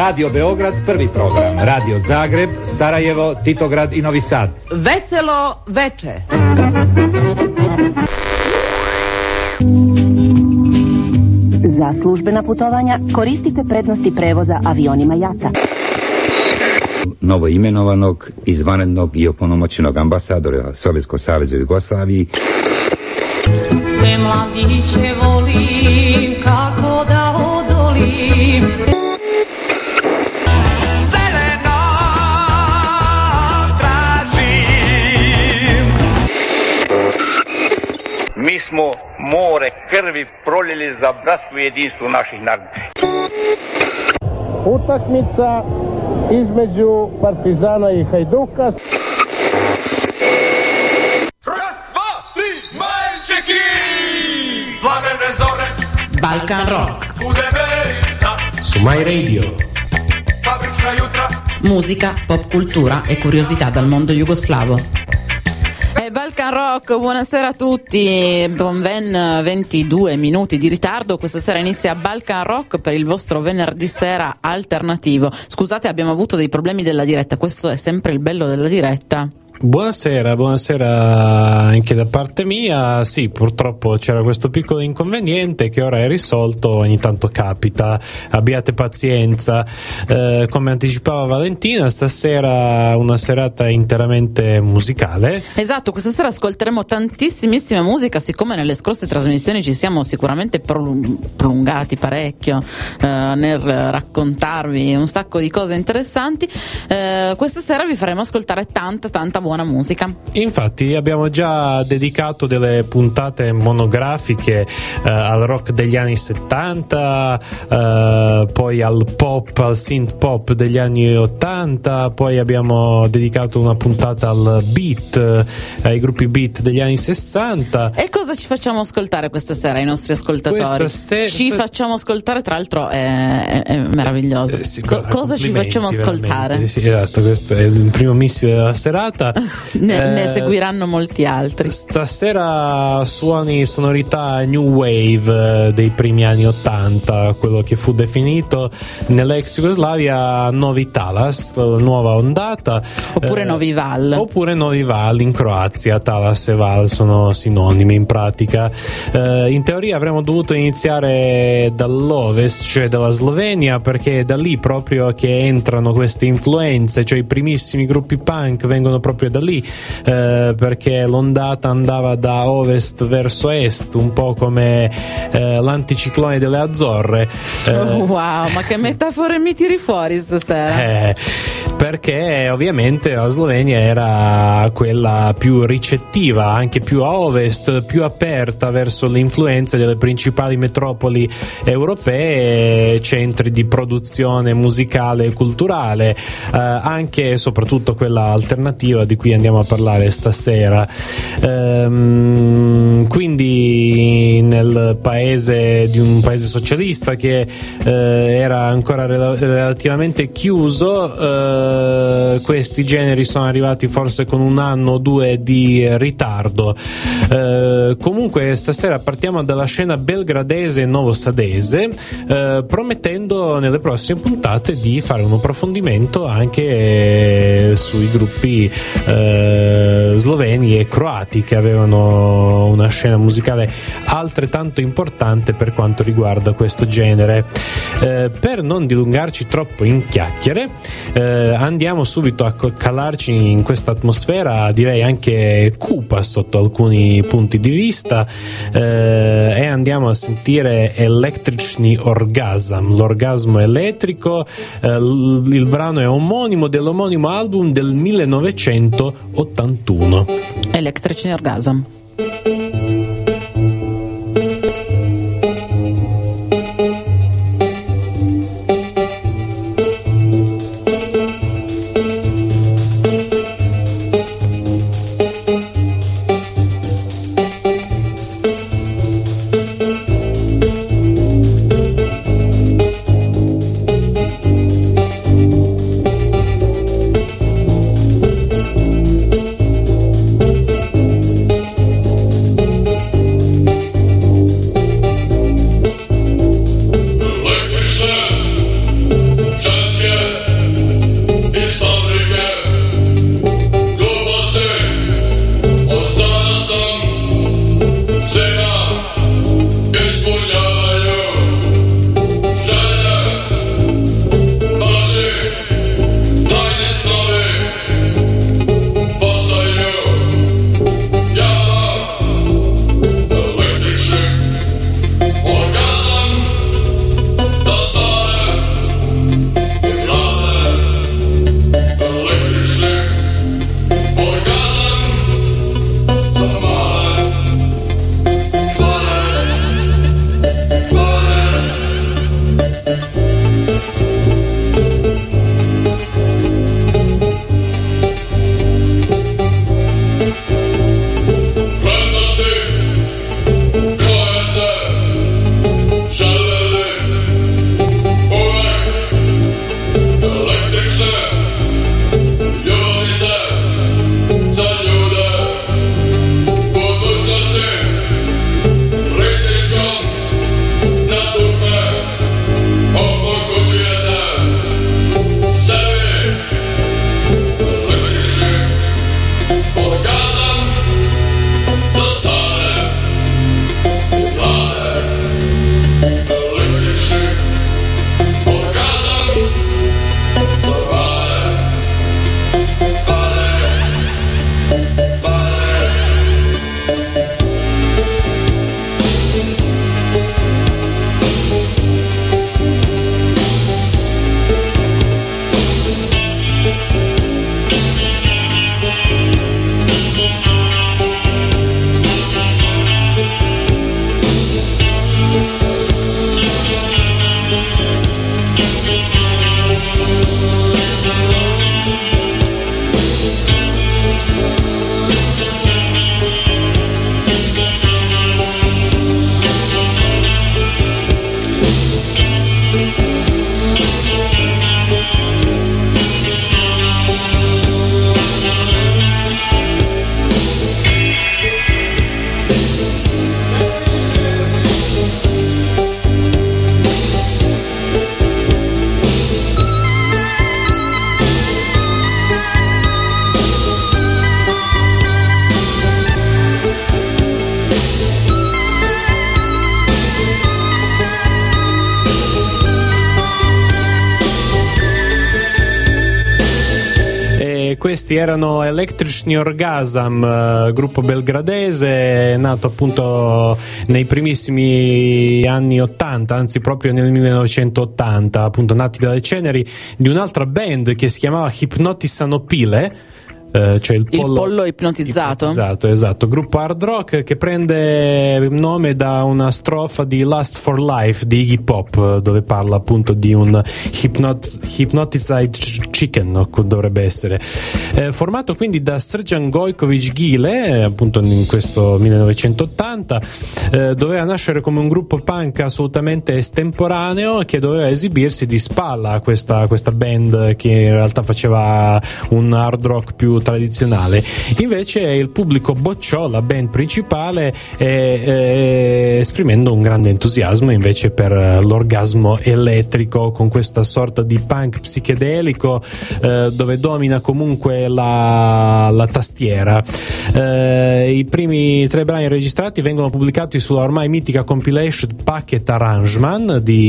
Radio Beograd prvi program, Radio Zagreb, Sarajevo, Titograd i Novi Sad. Veselo veče. Za službena putovanja koristite prednosti prevoza avionima JAT-a. Novo imenovanog, izvanrednog i opunomoćenog ambasadora Sovjetskog saveza u Jugoslaviji. Sve mladiće volim, kako da odolim. Zeleno tražim. Mi smo more krvi proljeli za bratstvo i jedinstvo naših naroda. Utakmica između Partizana i Hajduka. Raz, dva, tri, majčeki! Plamene zore, Balkan Rock. bude verista, su My Radio. fabrična jutra. Musica, pop cultura e curiosità dal mondo jugoslavo. Balkan Rock, buonasera a tutti, con ben 22 minuti di ritardo. Questa sera inizia Balkan Rock per il vostro venerdì sera alternativo. Scusate, abbiamo avuto dei problemi della diretta, questo è sempre il bello della diretta. Buonasera anche da parte mia. Sì, purtroppo c'era questo piccolo inconveniente che ora è risolto, ogni tanto capita, abbiate pazienza. Come anticipava Valentina, stasera una serata interamente musicale. Esatto, questa sera ascolteremo tantissimissima musica, siccome nelle scorse trasmissioni ci siamo sicuramente prolungati parecchio nel raccontarvi un sacco di cose interessanti. Questa sera vi faremo ascoltare tanta buona musica. Infatti abbiamo già dedicato delle puntate monografiche al rock degli anni 70, poi al pop, al synth pop degli anni 80, poi abbiamo dedicato una puntata al beat, ai gruppi beat degli anni 60. E cosa ci facciamo ascoltare questa sera ai nostri ascoltatori? Ci facciamo ascoltare, tra l'altro è meraviglioso. Cosa ci facciamo ascoltare? Sì, esatto, questo è il primo missile della serata. Ne seguiranno molti altri. Stasera suoni, sonorità new wave dei primi anni 80, quello che fu definito nell'ex Jugoslavia Novi Talas, nuova ondata, oppure Novi Val. Oppure Novi Val in Croazia. Talas e Val sono sinonimi in pratica. In teoria avremmo dovuto iniziare dall'ovest, cioè dalla Slovenia, perché è da lì proprio che entrano queste influenze, cioè i primissimi gruppi punk vengono proprio da lì, perché l'ondata andava da ovest verso est, un po' come l'anticiclone delle Azzorre. Wow, ma che metafore mi tiri fuori stasera? Perché ovviamente la Slovenia era quella più ricettiva, anche più a ovest, più aperta verso le influenze delle principali metropoli europee, centri di produzione musicale e culturale, anche e soprattutto quella alternativa di cui andiamo a parlare stasera. Quindi nel paese di un paese socialista che era ancora relativamente chiuso, questi generi sono arrivati forse con un anno o due di ritardo. Comunque stasera partiamo dalla scena belgradese e novosadese, promettendo nelle prossime puntate di fare un approfondimento anche sui gruppi sloveni e croati che avevano una scena musicale altrettanto importante per quanto riguarda questo genere. Per non dilungarci troppo in chiacchiere, andiamo subito a calarci in questa atmosfera, direi anche cupa sotto alcuni punti di vista, e andiamo a sentire Električni orgazam, l'orgasmo elettrico. Il brano è omonimo dell'omonimo album del 1981. Električni orgazam. Questi erano Električni Orgazam, gruppo belgradese nato appunto nei primissimi anni 80, anzi proprio nel 1980, appunto nati dalle ceneri di un'altra band che si chiamava Hypnotisanopile. Cioè il pollo ipnotizzato, esatto, gruppo hard rock che prende nome da una strofa di Lust for Life di Iggy Pop, dove parla appunto di un hypnotized chicken, dovrebbe essere, formato quindi da Srđan Gojković Gile, appunto in questo 1980. Doveva nascere come un gruppo punk assolutamente estemporaneo che doveva esibirsi di spalla a questa band che in realtà faceva un hard rock più tradizionale. Invece il pubblico bocciò la band principale esprimendo un grande entusiasmo invece per l'orgasmo elettrico, con questa sorta di punk psichedelico dove domina comunque la tastiera. I primi 3 brani registrati vengono pubblicati sulla ormai mitica compilation Packet Arrangement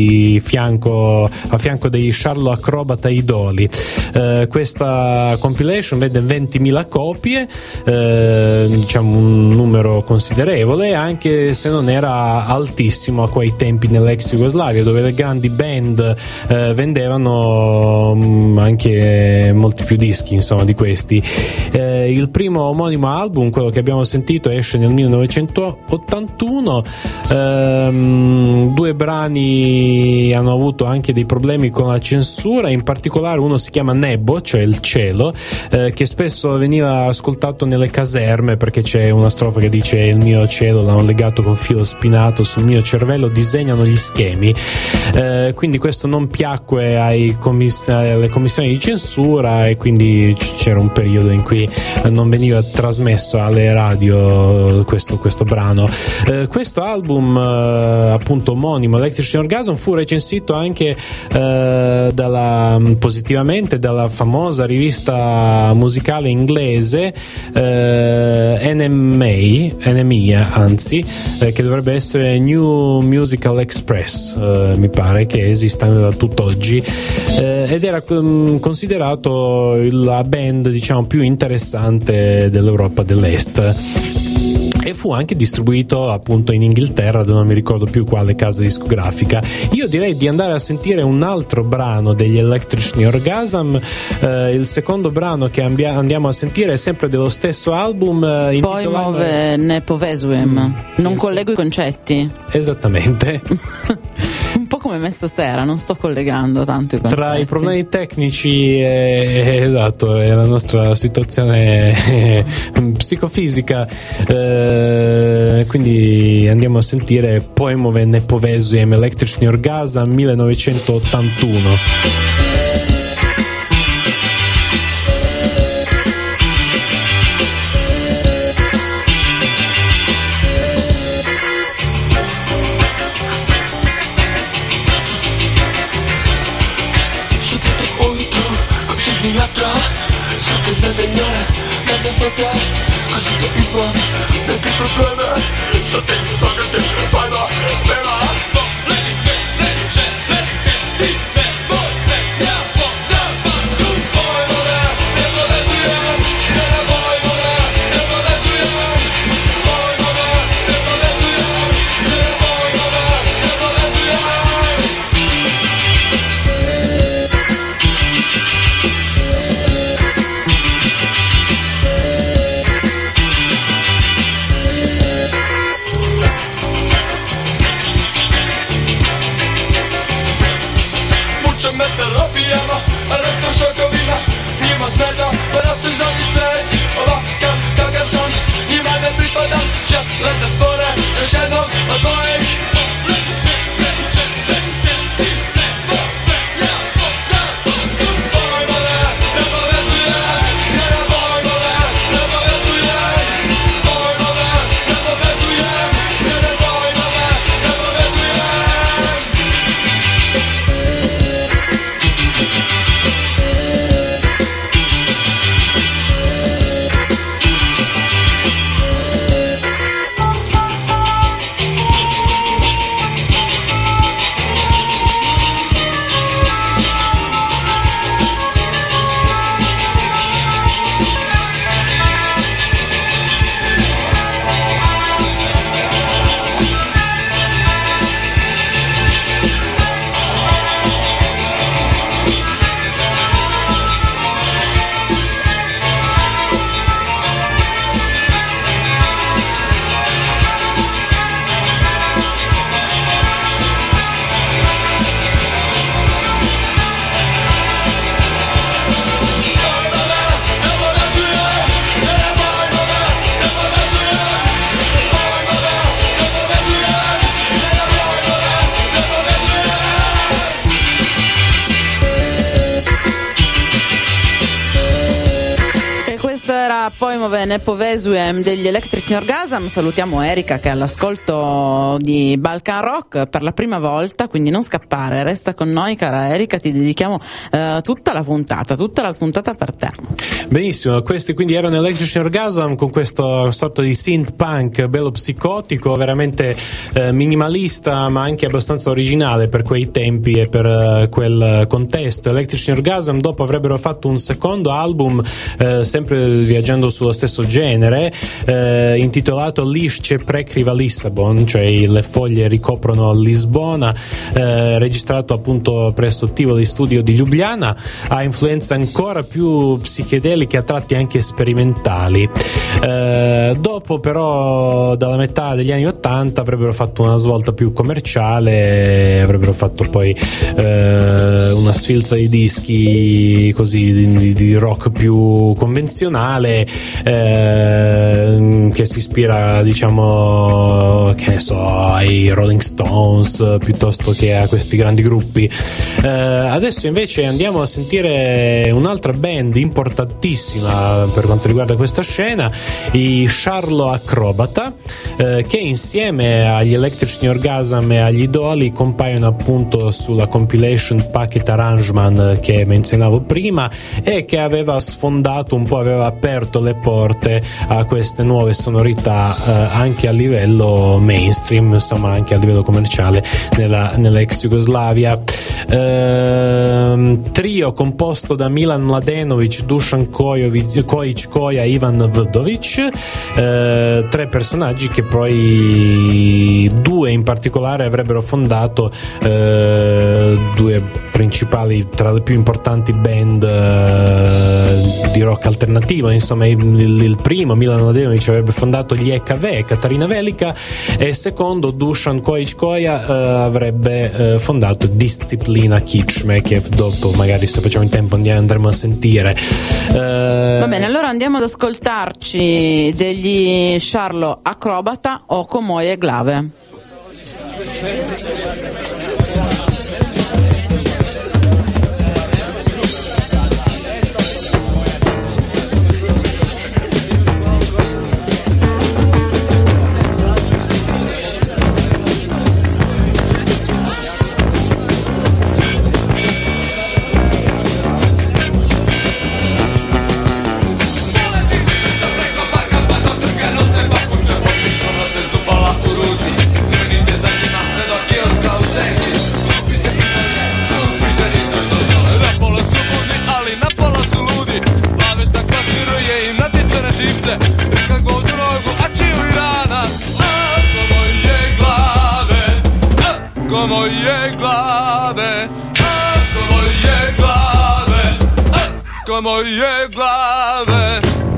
a fianco dei Charlo Acrobata Idoli. Questa compilation vede 20.000 copie, diciamo un numero considerevole, anche se non era altissimo a quei tempi nell'ex Jugoslavia, dove le grandi band vendevano anche molti più dischi, insomma, di questi. Il primo omonimo album, quello che abbiamo sentito, esce nel 1981. 2 brani hanno avuto anche dei problemi con la censura, in particolare uno si chiama Nebo, cioè il cielo, che spesso veniva ascoltato nelle caserme, perché c'è una strofa che dice: il mio cielo l'hanno legato col filo spinato, sul mio cervello disegnano gli schemi. Quindi questo non piacque alle commissioni di censura e quindi c'era un periodo in cui non veniva trasmesso alle radio questo brano. Questo album appunto omonimo, Električni Orgazam, fu recensito anche positivamente dalla famosa rivista musicale inglese NME, anzi, che dovrebbe essere New Musical Express, mi pare che esista tutt'oggi, ed era considerato la band, diciamo, più interessante dell'Europa dell'Est. E fu anche distribuito appunto in Inghilterra, dove non mi ricordo più quale casa discografica. Io direi di andare a sentire un altro brano degli Električni Orgazam. Il secondo brano che andiamo a sentire è sempre dello stesso album, Pojmove ne povezujem. Non collego i concetti. Esattamente. Un po' come me stasera, non sto collegando tanto i concetti. Tra i problemi tecnici esatto, e la nostra situazione psicofisica, quindi andiamo a sentire Pojmove ne povezujem, Električni Orgazam 1981. Svakog ujutru, kao psihiatra, svake nedelje, dentro te, così che ti fa, neanche il problema, sto attento, tocca a te, vai va, aspetta, però tu soldi sei, o va, kaka son, niemand mehr verdammt, ich hab das Feuer, der Schädel, was war ich? Pojmove ne povezujem degli Electric Orgasm. Salutiamo Erika che è all'ascolto di Balkan Rock per la prima volta, quindi non scappare, resta con noi cara Erika, ti dedichiamo tutta la puntata per te. Benissimo, questi quindi erano Electric Orgasm con questo sorta di synth punk bello psicotico, veramente minimalista ma anche abbastanza originale per quei tempi e per quel contesto. Electric Orgasm dopo avrebbero fatto un secondo album sempre viaggiando sullo stesso genere, intitolato Lisce prekriva Lissabon, cioè le foglie ricoprono Lisbona, registrato appunto presso Tivoli Studio di Ljubljana. Ha influenze ancora più psichedeliche, a tratti anche sperimentali. Dopo però dalla metà degli anni '80 avrebbero fatto una svolta più commerciale, avrebbero fatto poi una sfilza di dischi così di rock più convenzionale, che si ispira, diciamo, che ne so, ai Rolling Stones piuttosto che a questi grandi gruppi. Adesso invece andiamo a sentire un'altra band importantissima per quanto riguarda questa scena, i Charlo Acrobata, che insieme agli Electric Orgasm e agli Idoli compaiono appunto sulla compilation Packet Arrangement che menzionavo prima e che aveva sfondato un po', aveva aperto le porte a queste nuove sonorità anche a livello mainstream, insomma anche a livello commerciale nella ex Jugoslavia. Trio composto da Milan Mladenovic, Dusan Kojic Koja, Ivan Vdovic, tre personaggi che poi due in particolare avrebbero fondato due principali tra le più importanti band di rock alternativo. Insomma, il primo, Milan Mladenovic, avrebbe fondato gli EKV, Katarina Velika, e il secondo, Dusan Kojic Koja, avrebbe fondato Disciplina Kičme, che dopo magari se facciamo in tempo andremo a sentire. Va bene, allora andiamo ad ascoltarci degli Charlo Acrobata o Komoje Glave. Come si oko moje glave, oko moje glave, oko moje glave.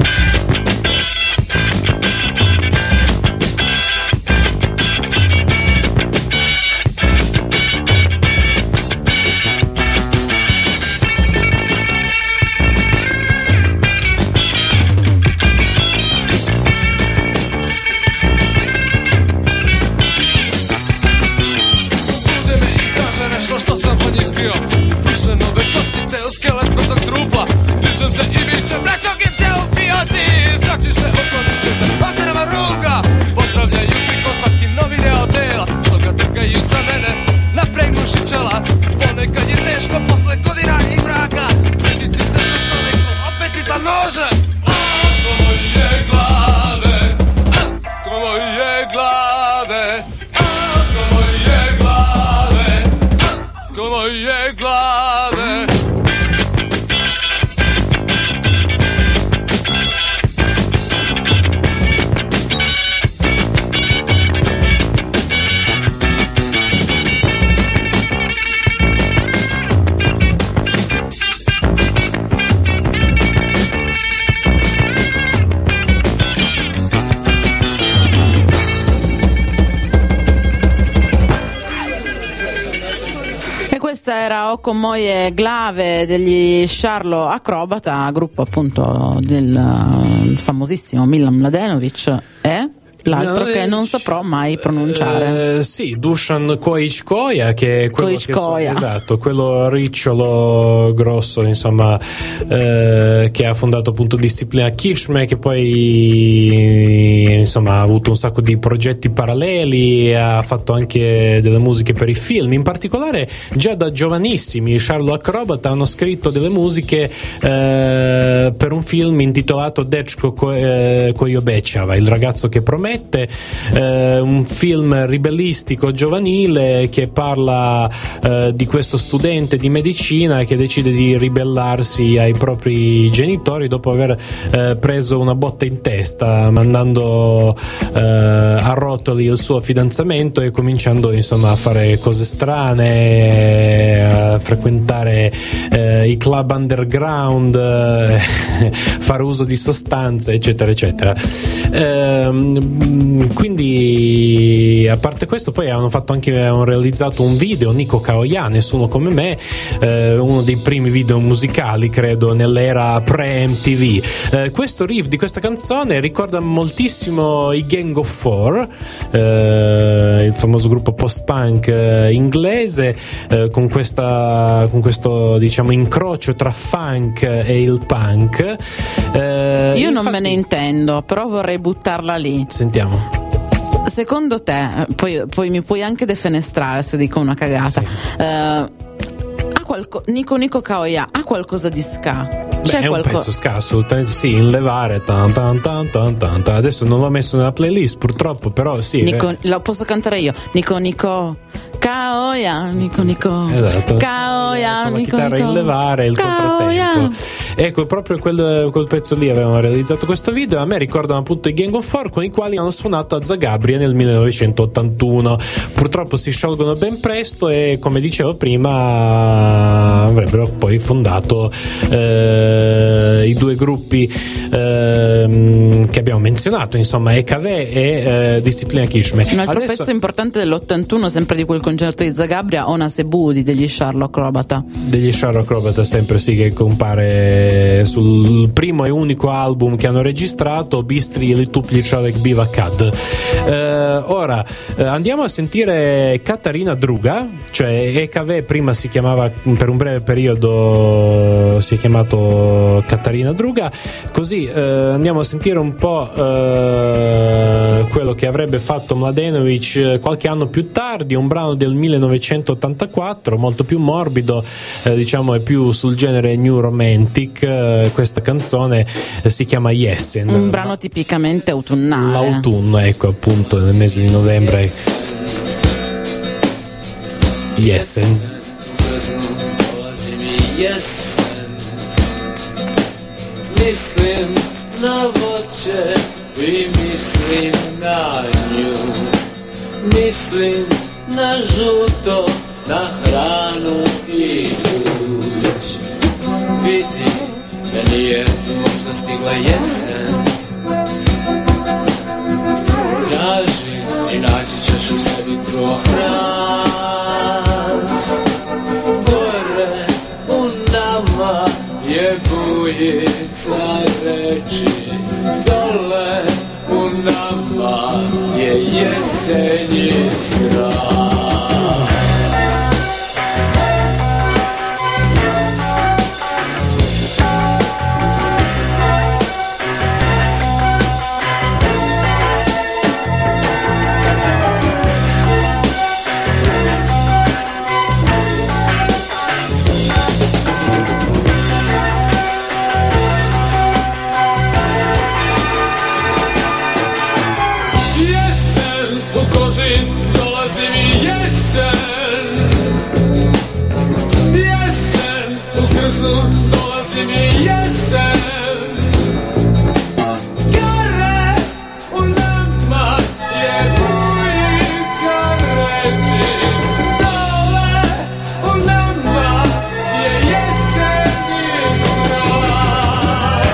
Piszę nowe kostnice o szkielet w kostach trupa. Piszę se i wiczę braciogiem cię upijaty. Znači se okoliše se, a se nama ruga. Pozdravljaju priko svaki novi deo tela. Što ga trkaju sa mene, napregnuši čela. Ponekad je teško posle godina i mraka sjetiti se zašto neko opet i ta nože. Oko moje glave, oko moje glave, oko moje glave, oko moje glave. Questa era Oko moje glave degli Charlo Acrobata, gruppo appunto del famosissimo Milan Mladenovic e l'altro che non saprò mai pronunciare. Sì, Dusan Kojic-Koja, che è quello Kojic-Koja. Esatto, quello ricciolo grosso, insomma, che ha fondato appunto Disciplina Kirchme, che poi insomma ha avuto un sacco di progetti paralleli, ha fatto anche delle musiche per i film. In particolare già da giovanissimi i Charlo Acrobata hanno scritto delle musiche per un film intitolato Dečko koji obećava, il ragazzo che promette, un film ribellistico giovanile che parla di questo studente di medicina che decide di ribellarsi ai propri genitori dopo aver preso una botta in testa, mandando a rotoli il suo fidanzamento e cominciando insomma a fare cose strane, a frequentare i club underground, fare uso di sostanze, eccetera eccetera. Quindi a parte questo poi hanno realizzato un video, Nico Kaoya, Nessuno come me, uno dei primi video musicali credo nell'era pre-MTV. Questo riff di questa canzone ricorda moltissimo i Gang of Four, il famoso gruppo post-punk inglese, con questo diciamo incrocio tra funk e il punk. Io non me ne intendo, però vorrei buttarla lì. Sentiamo. Secondo te, poi mi puoi anche defenestrare se dico una cagata, sì. Nico Kaoya ha qualcosa di ska? Beh, è un pezzo ska, assolutamente sì, in levare tan tan tan tan tan tan. Adesso non l'ho messo nella playlist purtroppo, però sì. Lo posso cantare io. Nico Kaoya, Nico esatto. Kaoya, con la Nico chitarra in levare, il Kaoya. controtempo. Ecco, proprio quel pezzo lì avevano realizzato questo video. A me ricordano appunto i Gang of Four, con i quali hanno suonato a Zagabria nel 1981. Purtroppo si sciolgono ben presto e, come dicevo prima, avrebbero poi fondato i due gruppi che abbiamo menzionato, insomma EKV e Disciplina Kirchme. Un altro pezzo importante dell'81, sempre di quel concerto di Zagabria, Ona Sebudi degli Charlo Acrobata. Degli Charlo Acrobata, sempre sì, che compare sul primo e unico album che hanno registrato, Bistri Lituplji Čovjek biva kad. Ora andiamo a sentire Katarina Druga, cioè EKV prima si chiamava, per un breve periodo si è chiamato Katarina Druga, così andiamo a sentire un po' quello che avrebbe fatto Mladenovic qualche anno più tardi, un brano del 1984 molto più morbido, diciamo è più sul genere new romantic. Questa canzone si chiama Jesen, un brano tipicamente autunnale, l'autunno, ecco, appunto nel mese di novembre. Jesen. Mislim na voće i mislim na nju. Mislim na žuto, na hranu i kuć. Vidi da nije možda stigla jesen. Traži i naći ćeš u sebi krohrast. Gore u nama je bujica reči, dole u nama je jesenji strah. Dolazi mi jesen, jesen u krznu, dolazi mi jesen. Gore u nama je bujica reči, dole u nama je jesenji strah.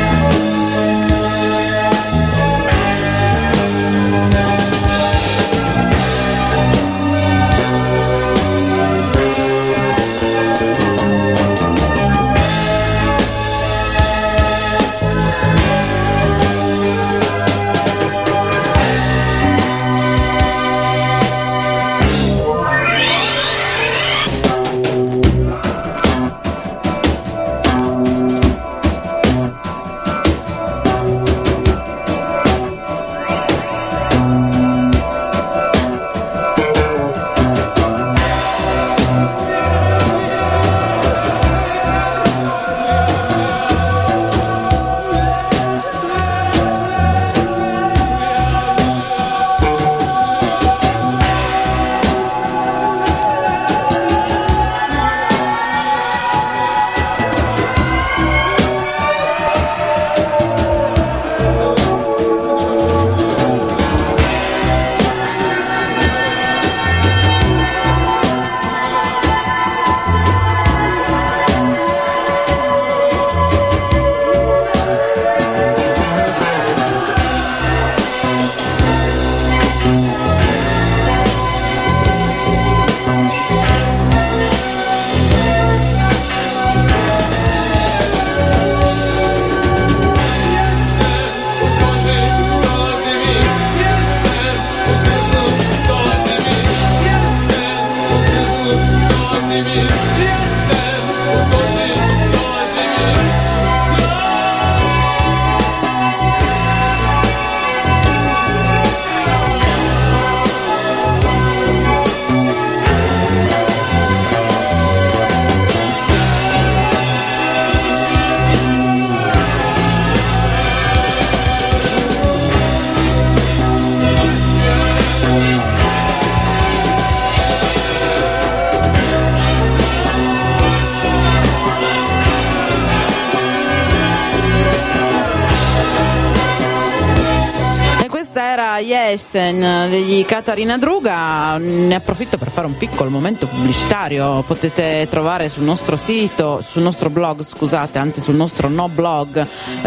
Jesen degli Catarina Druga. Ne approfitto per fare un piccolo momento pubblicitario. Potete trovare sul nostro sito, sul nostro blog, scusate, anzi sul nostro no blog,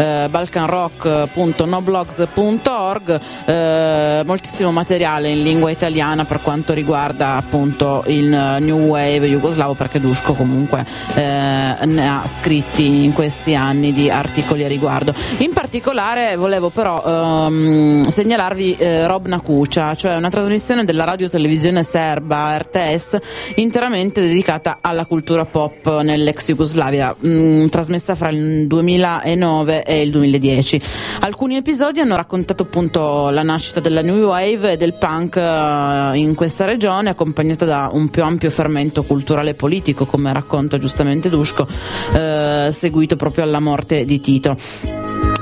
balkanrock.noblogs.org, moltissimo materiale in lingua italiana per quanto riguarda appunto il New Wave jugoslavo, perché Duško comunque ne ha scritti in questi anni di articoli a riguardo. In particolare volevo però segnalarvi Rob na Kuća, cioè una trasmissione della radio televisione serba RTS interamente dedicata alla cultura pop nell'ex Jugoslavia, trasmessa fra il 2009 e il 2010. Alcuni episodi hanno raccontato appunto la nascita della New Wave e del punk in questa regione, accompagnata da un più ampio fermento culturale e politico, come racconta giustamente Duško, seguito proprio alla morte di Tito.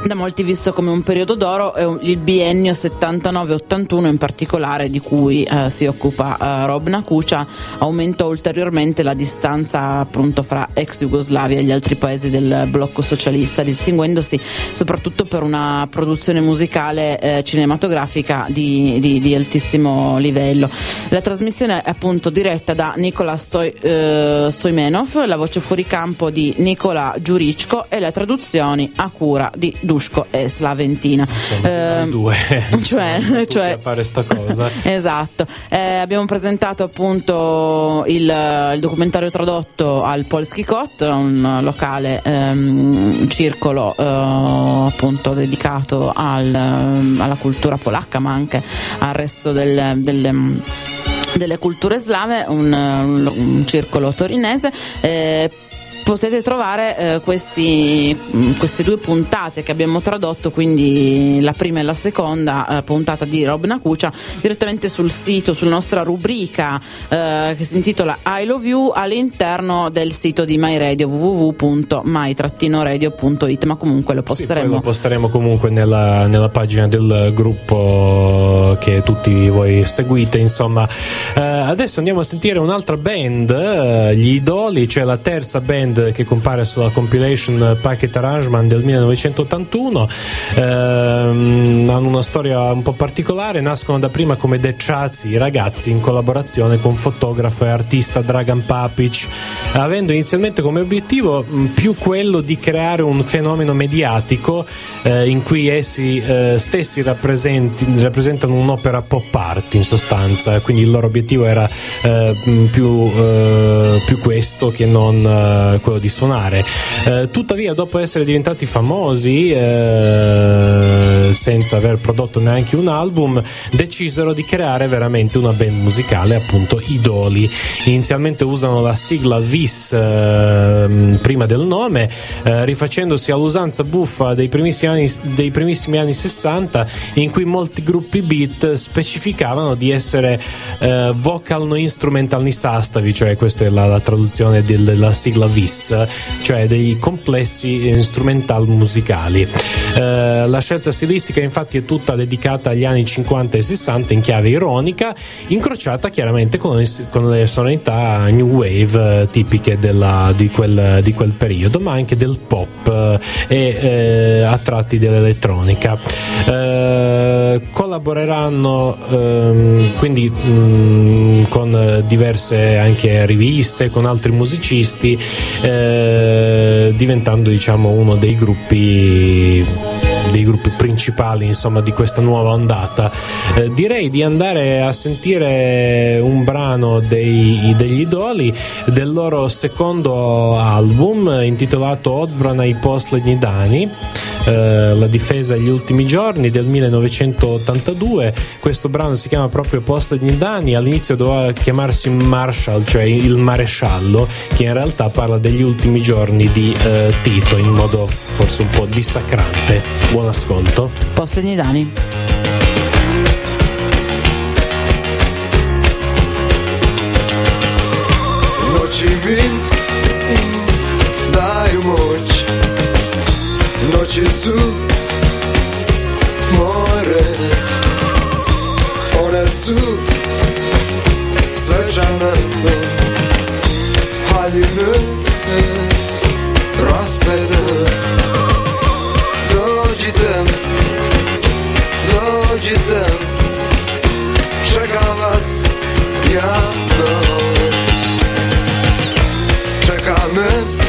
da molti visto come un periodo d'oro, è il biennio 79-81 in particolare, di cui si occupa Rob Nakucha, aumentò ulteriormente la distanza appunto fra ex Jugoslavia e gli altri paesi del blocco socialista, distinguendosi soprattutto per una produzione musicale cinematografica di altissimo livello. La trasmissione è appunto diretta da Nikola Stoimenov, la voce fuori campo di Nikola Giurichko e le traduzioni a cura di Duško e Slaventina. Due cioè a fare sta cosa. Esatto. Abbiamo presentato appunto il documentario tradotto al Polski Kot, un locale circolo appunto dedicato alla cultura polacca, ma anche al resto delle culture slave, un circolo torinese. Potete trovare queste due puntate che abbiamo tradotto, quindi la prima e la seconda puntata di Rob Nakucha, direttamente sul sito, sulla nostra rubrica che si intitola I Love You, all'interno del sito di MyRadio, www.my-radio.it, ma comunque lo posteremo. Sì, lo posteremo comunque nella pagina del gruppo che tutti voi seguite, insomma. Adesso andiamo a sentire un'altra band, gli Idoli, cioè la terza band che compare sulla compilation Packet Arrangement del 1981. Hanno una storia un po' particolare, nascono da prima come The Chazi, i ragazzi, in collaborazione con fotografo e artista Dragan Papic, avendo inizialmente come obiettivo più quello di creare un fenomeno mediatico in cui essi stessi rappresentano un'opera pop art, in sostanza, quindi il loro obiettivo era più questo che non quello di suonare. Tuttavia, dopo essere diventati famosi senza aver prodotto neanche un album, decisero di creare veramente una band musicale, appunto Idoli. Inizialmente usano la sigla VIS prima del nome, rifacendosi all'usanza buffa dei primissimi anni 60, in cui molti gruppi beat specificavano di essere vocal instrumentalni sastavi, cioè questa è la traduzione della sigla VIS, cioè dei complessi strumental musicali. La scelta stilistica infatti è tutta dedicata agli anni 50 e 60 in chiave ironica, incrociata chiaramente con le sonorità new wave tipiche di quel periodo, ma anche del pop e a tratti dell'elettronica. Collaboreranno quindi con diverse anche riviste, con altri musicisti, diventando, diciamo, uno dei gruppi principali, insomma, di questa nuova ondata. Direi di andare a sentire un brano degli Idoli del loro secondo album, intitolato Odbrana i poslednji dani, la difesa agli ultimi giorni, del 1982. Questo brano si chiama proprio Poslednji dani, all'inizio doveva chiamarsi Marshall, cioè il maresciallo, che in realtà parla degli ultimi giorni di Tito in modo forse un po' dissacrante. Buon ascolto. Poslednji dani. Noći mi daju moć, noći su more, one su svečane, haljine raspede. Dođite, čekam vas javno, čeka me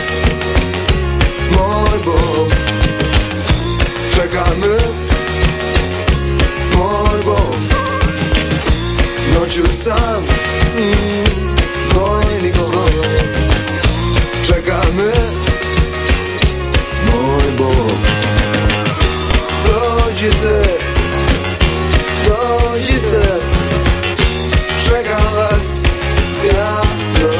moj Bog, čeka me moj Bog. Noću sam vojnik svoj, čeka me moj Bog. Dođite, čekam vas javno.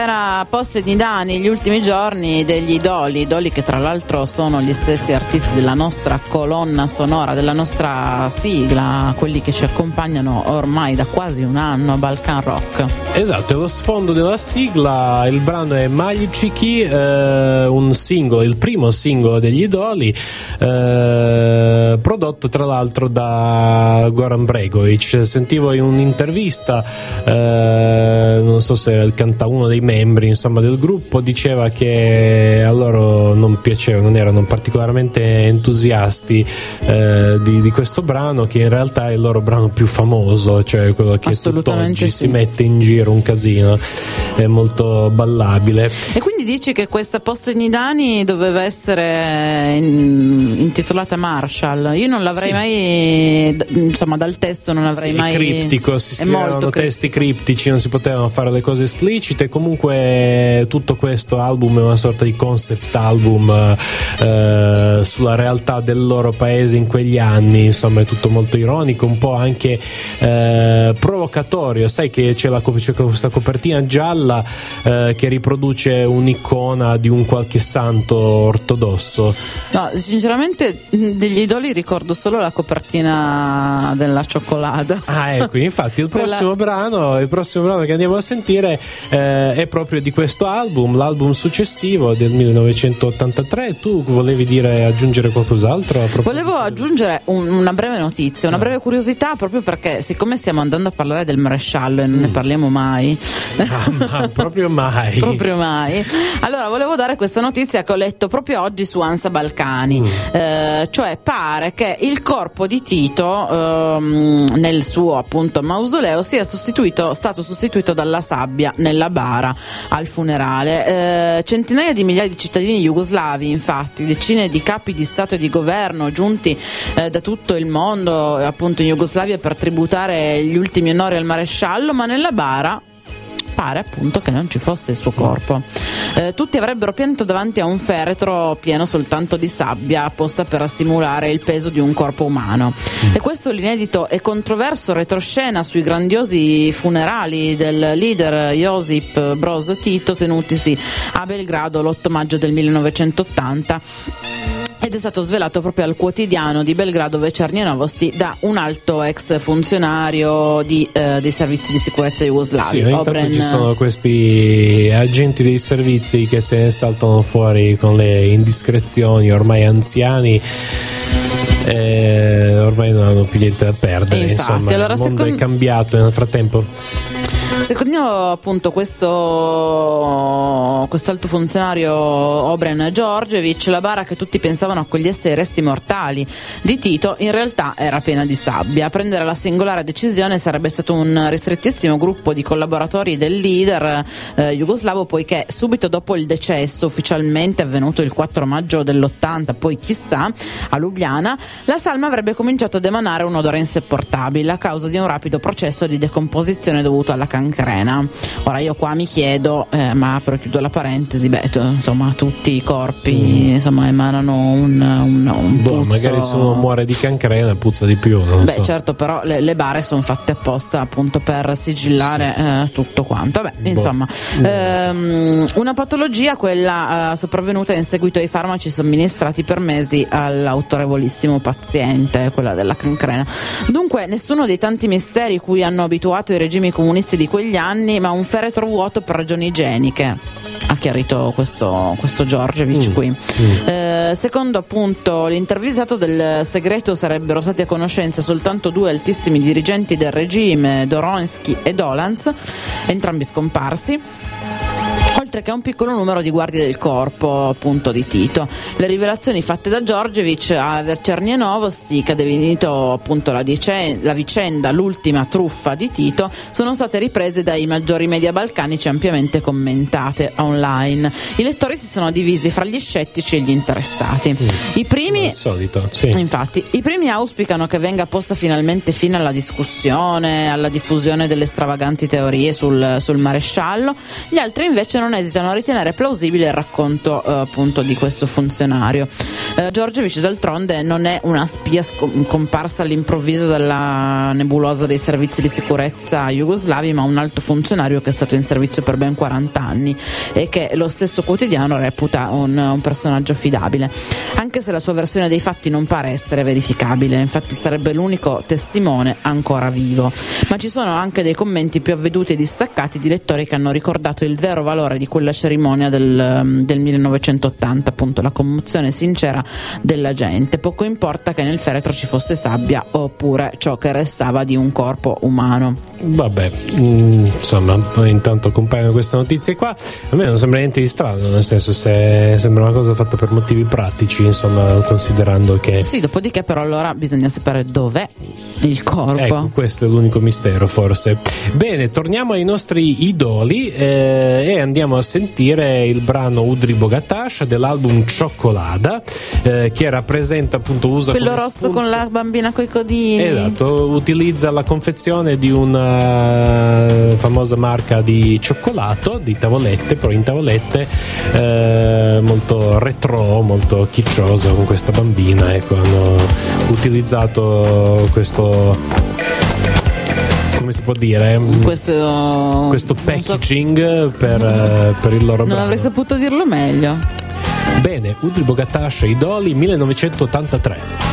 era Poste di Dani, gli ultimi giorni degli idoli che tra l'altro sono gli stessi artisti della nostra colonna sonora, della nostra sigla, quelli che ci accompagnano ormai da quasi un anno a Balkan Rock. Esatto, è lo sfondo della sigla, il brano è Maljčiki, un singolo, il primo singolo degli idoli, prodotto tra l'altro da Goran Bregovic. Sentivo in un'intervista, non so se canta uno dei membri insomma del gruppo, diceva che a loro non piaceva, non erano particolarmente entusiasti di questo brano, che in realtà è il loro brano più famoso, cioè quello che tutt'oggi si mette in giro un casino, è molto ballabile. E quindi dici che questa Poste di Dani doveva essere intitolata Marshall? Io non l'avrei mai, insomma, dal testo non avrei mai. Criptico, si scrivevano testi criptici, non si potevano fare le cose esplicite. Comunque tutto questo album è una sorta di concept album sulla realtà del loro paese in quegli anni, insomma è tutto molto ironico, un po' anche provocatorio. Sai che c'è questa copertina gialla che riproduce un'icona di un qualche santo ortodosso. No, sinceramente degli idoli ricordo solo la copertina della cioccolata. Ah, ecco, infatti il prossimo brano che andiamo a sentire è proprio di questo album, l'album successivo del 1983. Tu volevi aggiungere qualcos'altro? Volevo aggiungere una breve notizia, una breve curiosità, proprio perché siccome stiamo andando a parlare del maresciallo e non ne parliamo mai, proprio mai. Proprio mai. Allora volevo dare questa notizia che ho letto proprio oggi su Ansa Balcani, cioè pare che il corpo di Tito nel suo appunto mausoleo sia stato sostituito dalla sabbia nella bara al funerale. Centinaia di migliaia di cittadini jugoslavi, infatti, decine di capi di Stato e di governo giunti da tutto il mondo appunto in Jugoslavia per tributare gli ultimi onori al maresciallo, ma nella bara pare appunto che non ci fosse il suo corpo. Tutti avrebbero pianto davanti a un feretro pieno soltanto di sabbia, apposta per simulare il peso di un corpo umano. E questo l'inedito e controverso retroscena sui grandiosi funerali del leader Josip Broz Tito tenutisi a Belgrado l'8 maggio del 1980. Ed è stato svelato proprio al quotidiano di Belgrado Večernje Novosti da un alto ex funzionario dei servizi di sicurezza jugoslavi. Sì, Obren. Ci sono questi agenti dei servizi che se ne saltano fuori con le indiscrezioni, ormai anziani, ormai non hanno più niente da perdere. Infatti, insomma, allora, il mondo è cambiato nel frattempo. Secondo appunto questo alto funzionario Obren Djordjevic, la bara che tutti pensavano accogliesse i resti mortali di Tito in realtà era piena di sabbia. A prendere la singolare decisione sarebbe stato un ristrettissimo gruppo di collaboratori del leader jugoslavo, poiché subito dopo il decesso, ufficialmente avvenuto il 4 maggio dell'80, poi chissà, a Lubiana, la salma avrebbe cominciato ad emanare un odore insopportabile a causa di un rapido processo di decomposizione dovuto alla cancrena. Ora io qua mi chiedo, ma apro e chiudo la parentesi, insomma tutti i corpi insomma emanano un puzzo. Magari se uno muore di cancrena puzza di più, non so. Certo, però le bare sono fatte apposta appunto per sigillare tutto quanto. Insomma, una patologia, quella sopravvenuta in seguito ai farmaci somministrati per mesi all'autorevolissimo paziente, quella della cancrena. Dunque nessuno dei tanti misteri cui hanno abituato i regimi comunisti di quegli anni, ma un feretro vuoto per ragioni igieniche, ha chiarito questo Djordjevic qui. Secondo appunto l'intervistato, del segreto sarebbero stati a conoscenza soltanto due altissimi dirigenti del regime, Doronsky e Dolanc, entrambi scomparsi, oltre che a un piccolo numero di guardie del corpo appunto di Tito. Le rivelazioni fatte da Djordjevic a Večernje Novosti, che ha definito appunto la vicenda l'ultima truffa di Tito, sono state riprese dai maggiori media balcanici, ampiamente commentate online. I lettori si sono divisi fra gli scettici e gli interessati. I primi, al solito, sì. Infatti, i primi auspicano che venga posta finalmente fine alla discussione, alla diffusione delle stravaganti teorie sul maresciallo. Gli altri invece non esitano a ritenere plausibile il racconto appunto di questo funzionario. Georgievich d'altronde non è una spia comparsa all'improvviso dalla nebulosa dei servizi di sicurezza jugoslavi, ma un alto funzionario che è stato in servizio per ben 40 anni e che lo stesso quotidiano reputa un personaggio affidabile, anche se la sua versione dei fatti non pare essere verificabile. Infatti sarebbe l'unico testimone ancora vivo, ma ci sono anche dei commenti più avveduti e distaccati di lettori che hanno ricordato il vero valore di quella cerimonia del 1980, appunto la commozione sincera della gente. Poco importa che nel feretro ci fosse sabbia oppure ciò che restava di un corpo umano. Vabbè, insomma, poi intanto compaiono queste notizie qua. A me non sembra niente di strano, nel senso, se sembra una cosa fatta per motivi pratici, insomma, considerando che sì, dopodiché però allora bisogna sapere dov'è il corpo. Ecco, questo è l'unico mistero forse. Bene, torniamo ai nostri idoli e andiamo a sentire il brano Udri Bogatash dell'album Cioccolata, che rappresenta appunto, usa quello rosso spunto, con la bambina coi codini. Esatto, utilizza la confezione di una famosa marca di cioccolato, di tavolette, però in tavolette molto retro, molto kiccioso, con questa bambina. Ecco, hanno utilizzato questo, come si può dire, questo packaging per il loro brano. Non avrei saputo dirlo meglio. Bene, Udri Bogatash, Idoli 1983.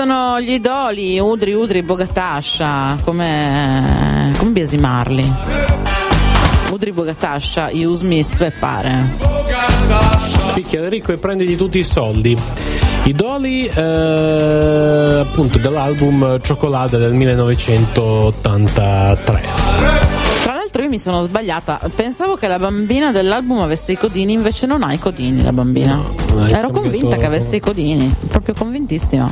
sono gli idoli Udri Bogatasha, come biasimarli? Udri Bogatasha, Use Me sve pare. Picchia ricco e prendigli tutti i soldi. Idoli appunto dell'album Cioccolata del 1983. Tra l'altro io mi sono sbagliata, pensavo che la bambina dell'album avesse i codini, invece non ha i codini la bambina. Ero convinta che avesse i codini, proprio convintissima.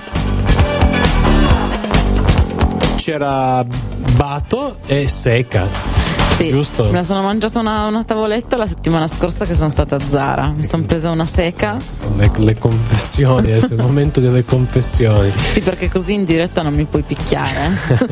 C'era Bato e Seca. Sì, giusto? me la sono mangiata una tavoletta la settimana scorsa che sono stata a Zara. Mi sono presa una Seca. Le confessioni, è il momento delle confessioni. Sì, perché così in diretta non mi puoi picchiare.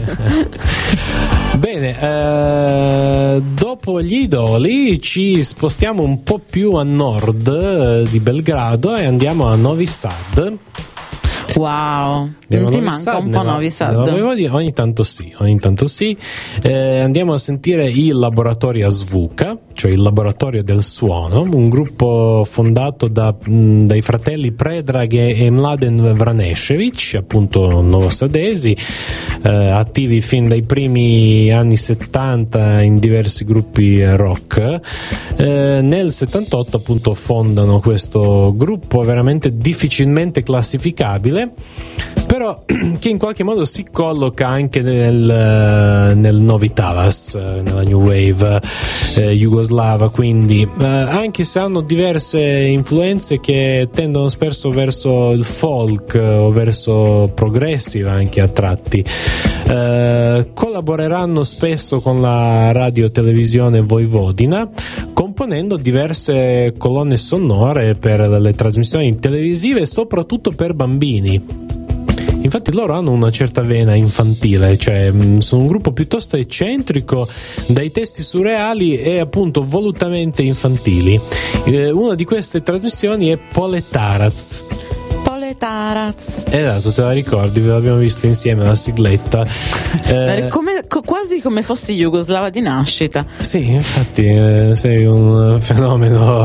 Bene, dopo gli idoli ci spostiamo un po' più a nord di Belgrado e andiamo a Novi Sad. Wow, non ti manca un po' Novi Sad? Ogni tanto sì. Andiamo a sentire il Laboratorio Zvuka, cioè il laboratorio del suono, un gruppo fondato dai fratelli Predrag e Mladen Vranešević, appunto novosadesi, attivi fin dai primi anni 70 in diversi gruppi rock. Nel 78 appunto fondano questo gruppo veramente difficilmente classificabile, però che in qualche modo si colloca anche nel Novi Talas, nella New Wave jugoslava, quindi anche se hanno diverse influenze che tendono spesso verso il folk o verso progressive anche a tratti. Collaboreranno spesso con la radio-televisione Vojvodina, componendo diverse colonne sonore per le trasmissioni televisive, soprattutto per bambini. Infatti loro hanno una certa vena infantile, cioè sono un gruppo piuttosto eccentrico, dai testi surreali e appunto volutamente infantili. Una di queste trasmissioni è Poletarac. Esatto, te la ricordi? Ve l'abbiamo visto insieme la sigletta. Quasi come fossi jugoslava di nascita. Sì, infatti sei un fenomeno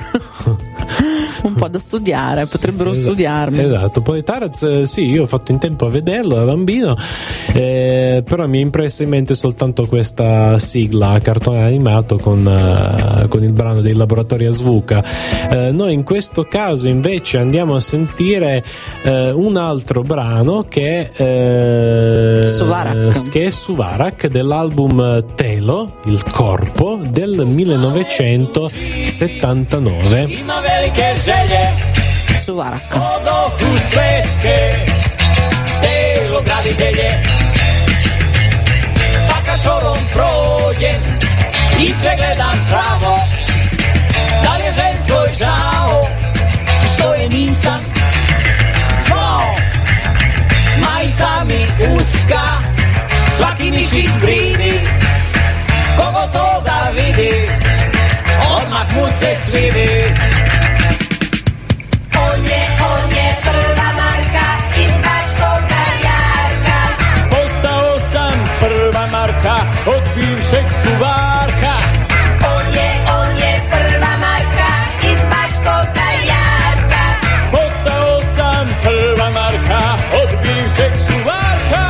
un po' da studiare, potrebbero studiarmi. Esatto, Poletarac, sì, io ho fatto in tempo a vederlo da bambino, però mi è impressa in mente soltanto questa sigla a cartone animato con il brano dei Laboratorio Zvuka. Noi in questo caso invece andiamo a sentire un altro brano che è Suvarak dell'album Telo, il corpo, del 1979. Suvarak. Odo u svete, telo graditelje, pa kad čorom prođem i sve gledam pravo, da li je ženskoj žao što je nisam zvao. Majica mi uska, svaki mišić bridi, kogo to da vidi, odmah mu se svidi. On je prva marka iz Bačkoga Jarka. Postao sam prva marka od bivšeg suvarka. On je prva marka iz Bačkoga Jarka. Postao sam prva marka od bivšeg suvarka.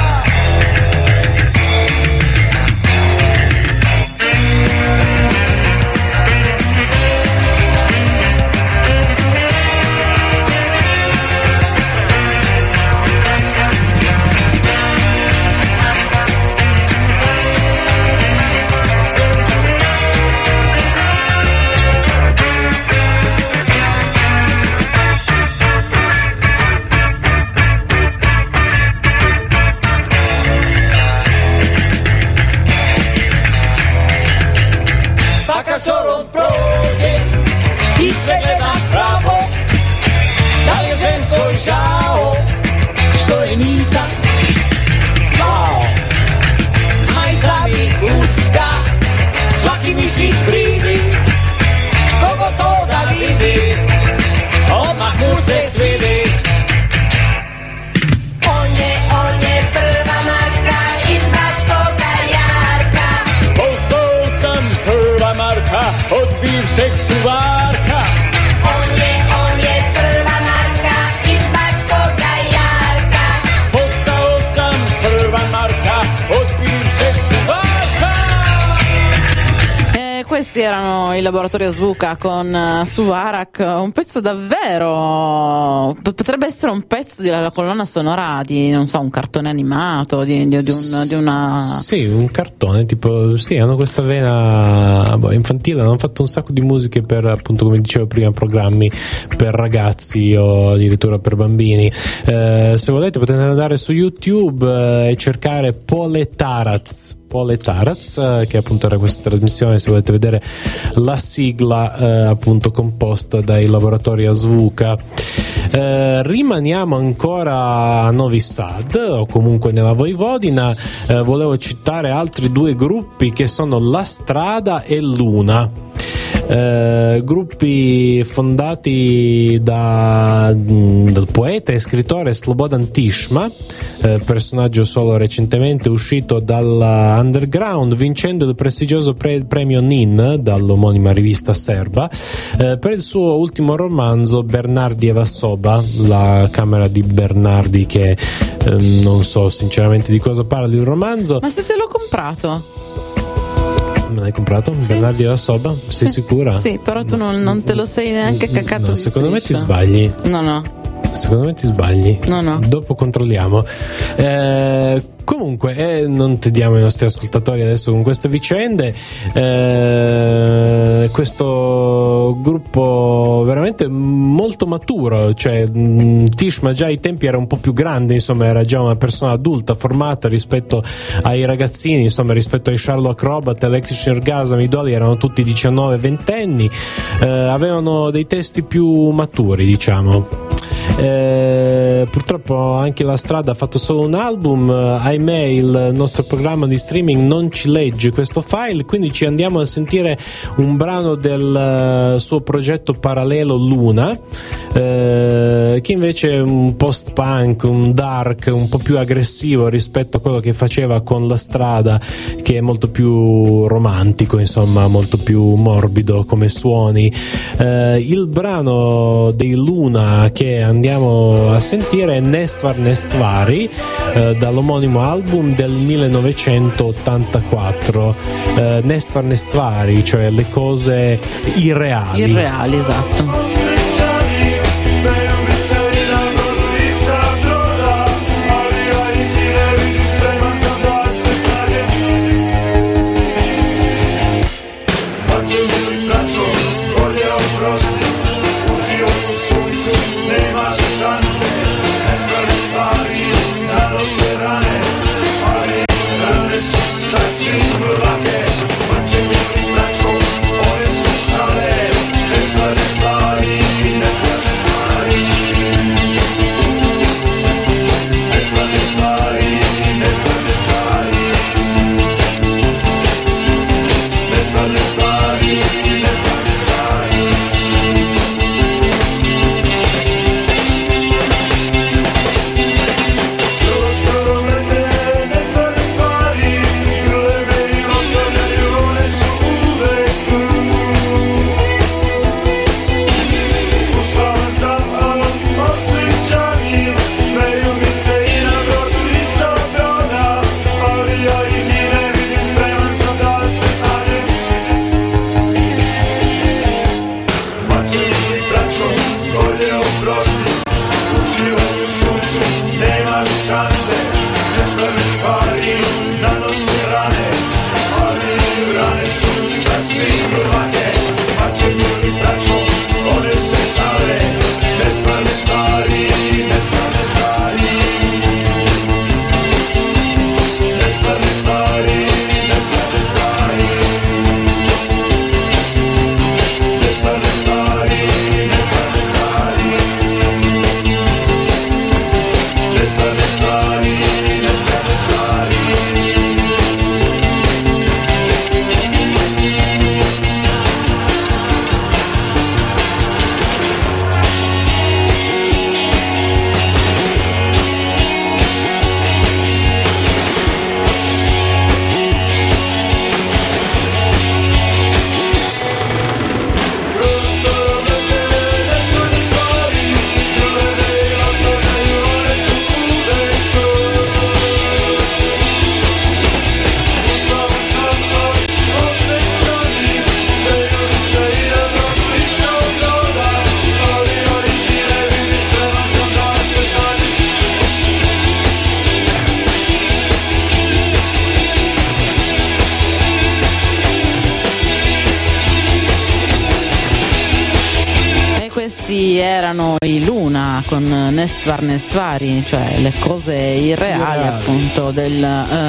Žao što je nisam zvao. Majica mi uska, svaki mišić bridi, kogo to da vidi, odmah mu se svidi. On je prva marka iz Bačkoga Jarka. Postao sam prva marka od bivšeg suvarka. On je prva marka iz Bačkoga Jarka. questi erano i Laboratori Azvuka con Suvarak, un pezzo davvero, potrebbe essere un pezzo della colonna sonora di, non so, un cartone animato, di una... Sì, un cartone, tipo, sì, hanno questa vena infantile, hanno fatto un sacco di musiche per, appunto, come dicevo prima, programmi per ragazzi o addirittura per bambini. Se volete potete andare su YouTube e cercare Poletaraz, che appunto era questa trasmissione, se volete vedere la sigla appunto composta dai Laboratori Azvuka. Rimaniamo ancora a Novi Sad, o comunque nella Voivodina. Volevo citare altri due gruppi che sono La Strada e Luna. Gruppi fondati dal poeta e scrittore Slobodan Tishma, personaggio solo recentemente uscito dall'underground, vincendo il prestigioso premio NIN dall'omonima rivista serba per il suo ultimo romanzo Bernardieva Soba, la camera di Bernardi, che non so sinceramente di cosa parla il romanzo. Ma se te l'ho comprato? Me l'hai comprato? Sì. Bernardi alla Soba? Sei sicura? Sì, però tu non te lo sei neanche cacato. No, di secondo me ti striscia. sbagli. No. Secondo me ti sbagli. No. Dopo controlliamo. Comunque, non tediamo i nostri ascoltatori adesso con queste vicende. Questo gruppo veramente molto maturo, cioè Tishma già ai tempi era un po' più grande, insomma era già una persona adulta, formata rispetto ai ragazzini, insomma rispetto ai Charlo Acrobat, Alexis Nergasam, idoli erano tutti 19-20 anni, avevano dei testi più maturi, diciamo. Purtroppo anche La Strada ha fatto solo un album, ahimè il nostro programma di streaming non ci legge questo file, quindi ci andiamo a sentire un brano del suo progetto parallelo Luna, che invece è un post-punk, un dark, un po' più aggressivo rispetto a quello che faceva con La Strada, che è molto più romantico, insomma molto più morbido come suoni. Il brano dei Luna che andiamo a sentire è Nestvar Nestvari, dall'omonimo album del 1984. Nestvar Nestvari, cioè le cose irreali. Irreali, esatto. Stvari Questi erano i Luna con Nestvar Nestvari, cioè le cose irreali appunto del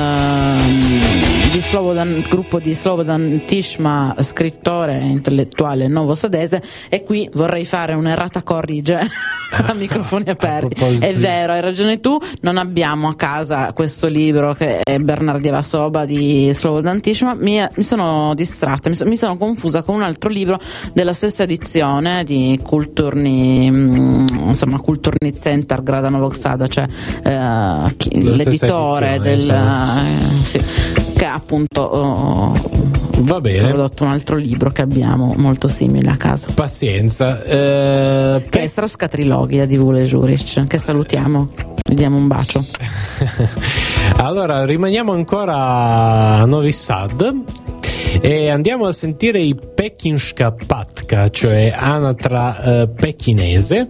di Slobodan, gruppo di Slobodan Tishma, scrittore intellettuale novosadese. E qui vorrei fare un'errata corrige a microfoni aperti. È vero, hai ragione tu, non abbiamo a casa questo libro che è Bernardieva Soba di Slobodan Tishma. Mi sono distratta, mi sono confusa con un altro libro della stessa edizione di Kulturni Center Grada Novog Sada, cioè l'editore sì, che ha appunto va bene, prodotto un altro libro che abbiamo molto simile a casa. Pazienza. Che è Straška Trilogija di Vule Žurić, che salutiamo, gli diamo un bacio. Allora rimaniamo ancora a Novi Sad e andiamo a sentire i Pekinska Patka, cioè anatra pechinese,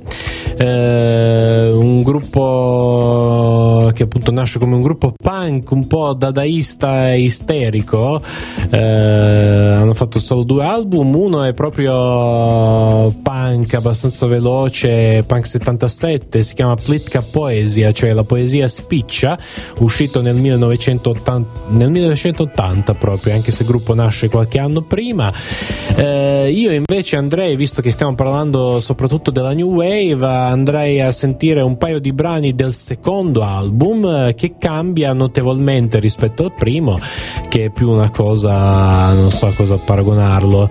un gruppo che appunto nasce come un gruppo punk un po' dadaista e isterico. Hanno fatto solo 2 album, uno è proprio punk abbastanza veloce, punk 77, si chiama Plitka Poesia, cioè la poesia spiccia, uscito nel 1980 proprio, anche se il gruppo nasce qualche anno prima. Io invece andrei, visto che stiamo parlando soprattutto della New Wave, andrei a sentire un paio di brani del secondo album che cambia notevolmente rispetto al primo, che è più una cosa, non so a cosa paragonarlo,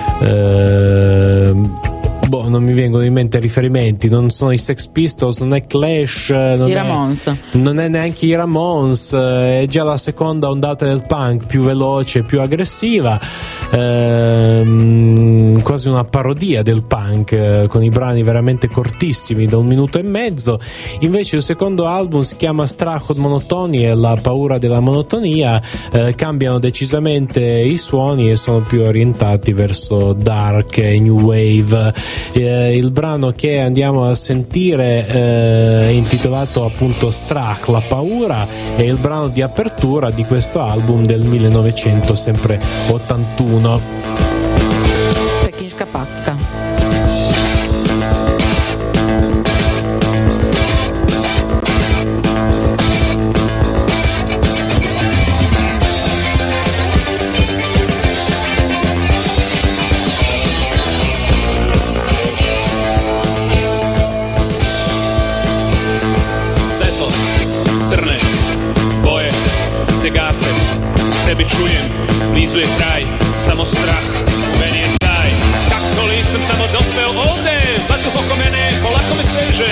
non mi vengono in mente riferimenti, non sono i Sex Pistols, non è Clash, non è neanche i Ramones, è già la seconda ondata del punk, più veloce, più aggressiva, quasi una parodia del punk, con i brani veramente cortissimi da 1 minuto e mezzo. Invece il secondo album si chiama Strach od monotonie, la paura della monotonia. Cambiano decisamente i suoni e sono più orientati verso dark e new wave. Il brano che andiamo a sentire è intitolato appunto Strach, la paura, è il brano di apertura di questo album del 1981. Pekinska Patka. Sebi čujem, blizu je kraj, samo strah u meni je taj. Kako li sam samo dospeo ovde, vazduh oko mene polako me steže.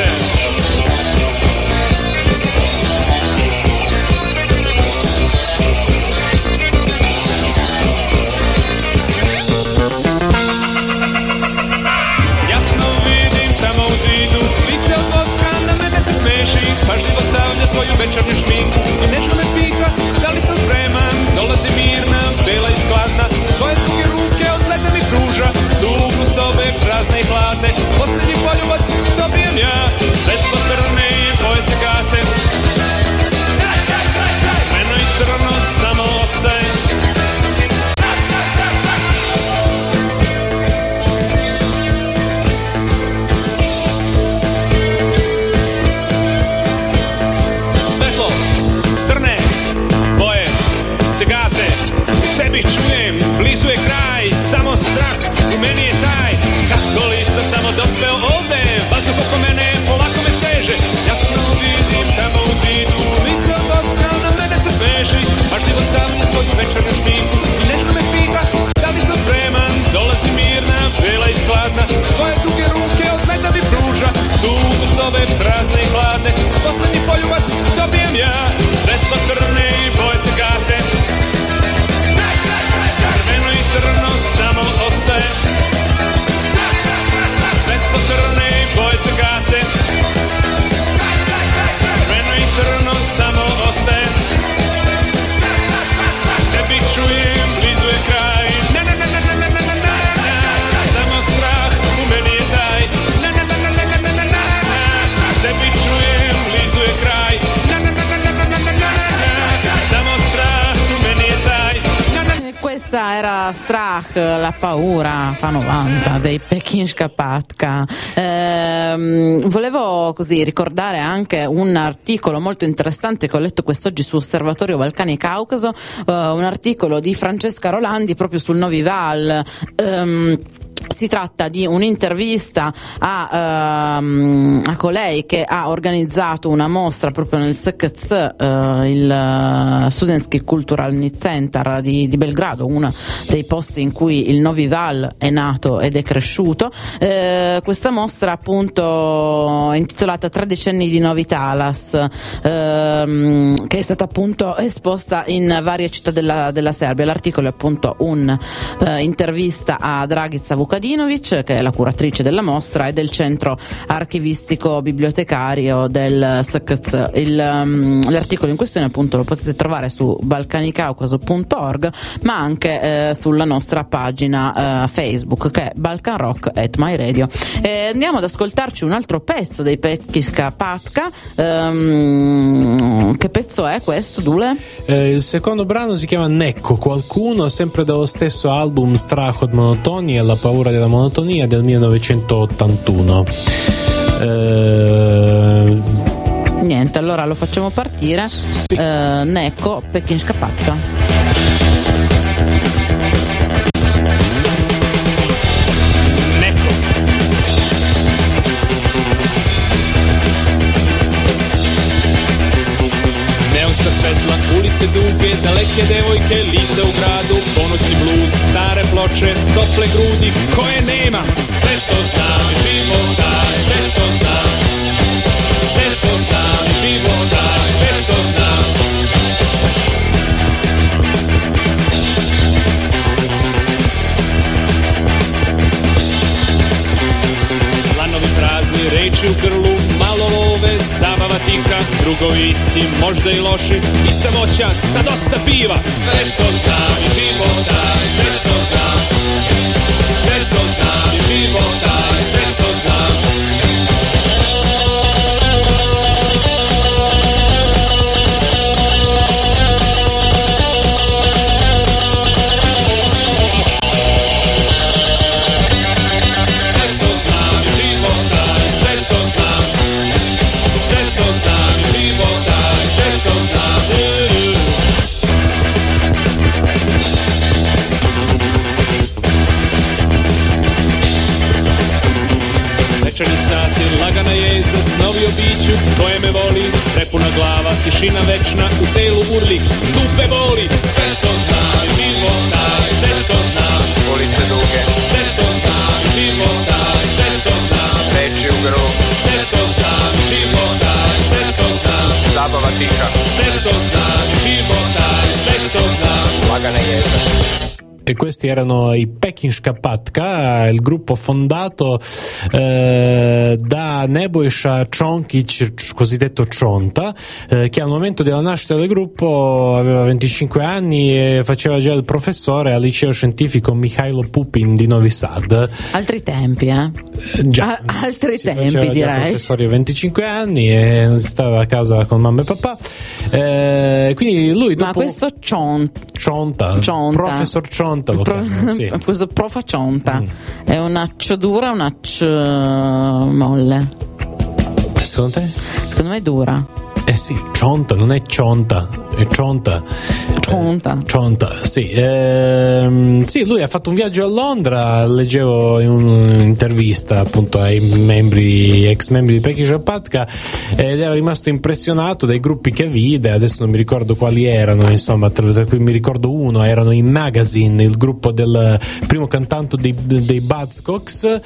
Jasno vidim tamo u zidu, lice od voska na mene se smeši, pažljivo stavlja svoju večernju šminku i nežno me pita da li sam spreman. Dolazi mirna, bela i skladna, svoje duge ruke od leda mi pruža, tugu sobe prazne i strach, la paura fa 90 dei Pekinska Patka. Volevo così ricordare anche un articolo molto interessante che ho letto quest'oggi su Osservatorio Balcani Caucaso, un articolo di Francesca Rolandi proprio sul Novival. Si tratta di un'intervista a colei che ha organizzato una mostra proprio nel SKC, il Studentsky Kulturalny Center di Belgrado, uno dei posti in cui il Novi Val è nato ed è cresciuto. Questa mostra appunto è intitolata 3 decenni di Novi Talas, che è stata appunto esposta in varie città della Serbia. L'articolo è appunto un'intervista a Dragica Vukadinovic, che è la curatrice della mostra e del centro archivistico bibliotecario del SKC. L'articolo in questione appunto lo potete trovare su balcanicaucaso.org, ma anche sulla nostra pagina Facebook, che è Balkan Rock @My Radio. Andiamo ad ascoltarci un altro pezzo dei Pekinska Patka. Che pezzo è questo, Dule? Il secondo brano si chiama Necco Qualcuno, sempre dallo stesso album Strach od Monotoni e la paura della monotonia del 1981. Niente, allora lo facciamo partire. Sì. Necco, Pekinska Patka. Svetla, ulice duge, daleke devojke, lice u gradu, ponoćni bluz, stare ploče, tople grudi, koje nema. Sve što znam života, sve što znam, sve što znam života, sve što znam. Lanovi prazni, reči u grlu, malo love, zabava tiha, drugovi isti, možda i loši, i samoća sa dosta piva. Sve što znam iz života, sve što znam, sve što znam iz života, sve što znam. Večerni sati, lagana jeza, snovi o biću koje me voli, prepuna glava, tišina večna, u telu urli, dupe boli. Sve što znam života, sve što znam, ulice duge, sve što znam života, sve što znam, reči u grlu, sve što znam života, sve što znam, zabava tiha, sve što znam života, sve što znam, lagana jeza. E questi erano i Pekinska Patka, il gruppo fondato da Nebojša Čonkić, cosiddetto Čonta, che al momento della nascita del gruppo aveva 25 anni e faceva già il professore al liceo scientifico Mihailo Pupin di Novi Sad. Altri tempi, Già, altri tempi, faceva direi. Già professore a 25 anni e stava a casa con mamma e papà. Quindi lui dopo... Ma questo Cionta, professor Cionta lo chiamano, sì. Questo profa Cionta è una C dura o una C molle? Secondo te? Secondo me è dura. Eh sì, Cionta, non è Cionta, è Cionta. Cionta, sì. Sì, lui ha fatto un viaggio a Londra, leggevo in un'intervista appunto ai ex membri di Pekinska Patka, ed era rimasto impressionato dai gruppi che vide. Adesso non mi ricordo quali erano, insomma, tra cui mi ricordo uno, erano i Magazine, il gruppo del primo cantante dei Buzzcocks,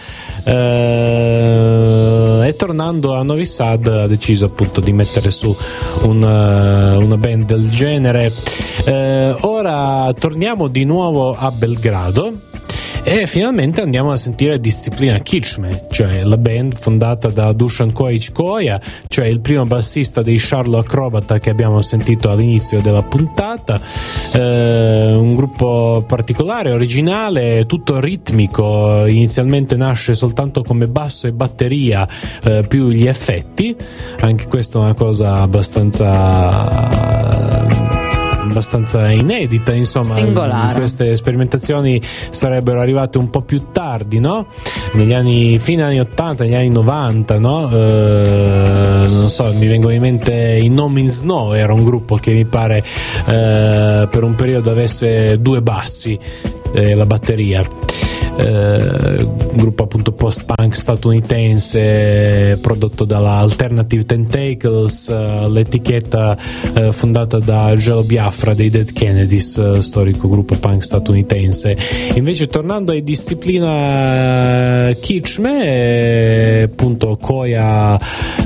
e tornando a Novi Sad ha deciso appunto di mettere su una band del genere. Ora torniamo di nuovo a Belgrado e finalmente andiamo a sentire Disciplina Kičme, cioè la band fondata da Dušan Kojić Koja, cioè il primo bassista dei Charlo Acrobata che abbiamo sentito all'inizio della puntata. Un gruppo particolare, originale, tutto ritmico. Inizialmente nasce soltanto come basso e batteria, più gli effetti. Anche questa è una cosa abbastanza abbastanza inedita, insomma. Singolare. Queste sperimentazioni sarebbero arrivate un po' più tardi, no? Fine anni 80, negli anni 90, no? Non so, mi vengono in mente i No Means No, era un gruppo che mi pare per un periodo avesse 2 bassi, la batteria. Un gruppo appunto post-punk statunitense prodotto dalla Alternative Tentacles, l'etichetta fondata da Gelo Biafra dei Dead Kennedys, storico gruppo punk statunitense. Invece, tornando ai Disciplina Kitschme, appunto Koya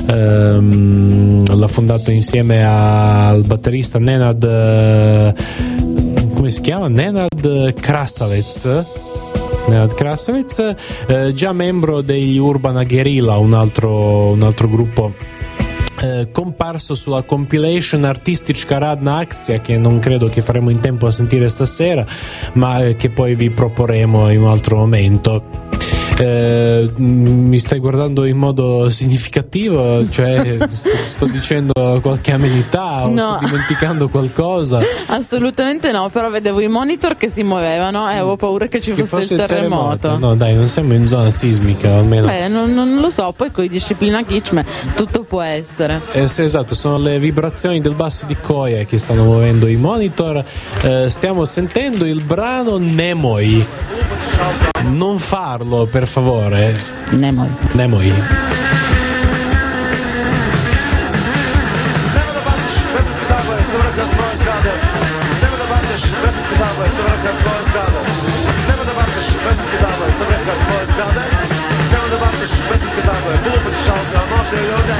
l'ha fondato insieme al batterista Nenad, come si chiama? Nenad Krasavec, già membro degli Urbana Guerrilla, un altro gruppo comparso sulla compilation Artistička radna akcija, che non credo che faremo in tempo a sentire stasera, ma che poi vi proporremo in un altro momento. Mi stai guardando in modo significativo? Cioè sto dicendo qualche amenità o No. sto dimenticando qualcosa? Assolutamente no, però vedevo i monitor che si muovevano e avevo paura che ci fosse il terremoto. No dai, non siamo in zona sismica almeno. Non lo so, poi con i Disciplina Kitschme tutto può essere. Sì, esatto, sono le vibrazioni del basso di Koya che stanno muovendo i monitor. Stiamo sentendo il brano Nemoj. Non farlo, per favore. Nemoj. Nema da baciš betonske table sa vrha svoje zgrade. Nema da baciš betonske table sa vrha svoje zgrade. Nema da baciš betonske table sa vrha svoje zgrade. Nema da baciš betonske table, glupo ćeš auto, možda i ljude.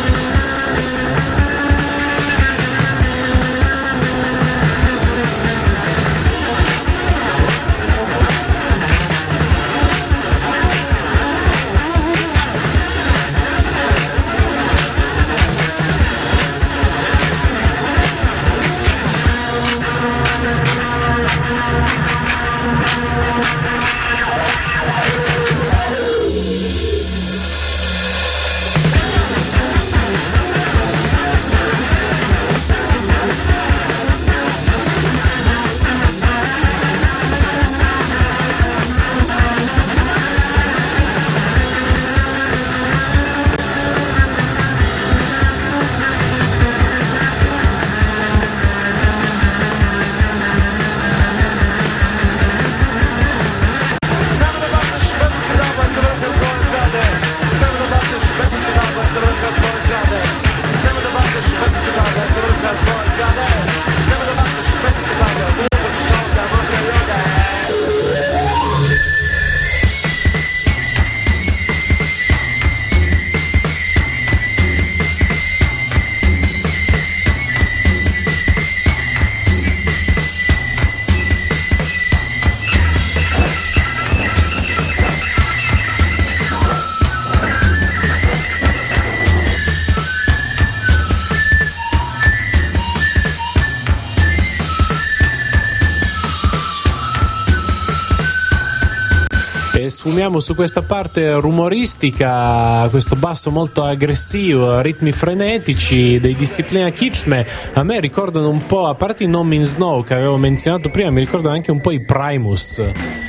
Sfumiamo su questa parte rumoristica, questo basso molto aggressivo, ritmi frenetici dei Disciplina Kitschme. A me ricordano un po', a parte i No Means No che avevo menzionato prima, mi ricordano anche un po' i Primus,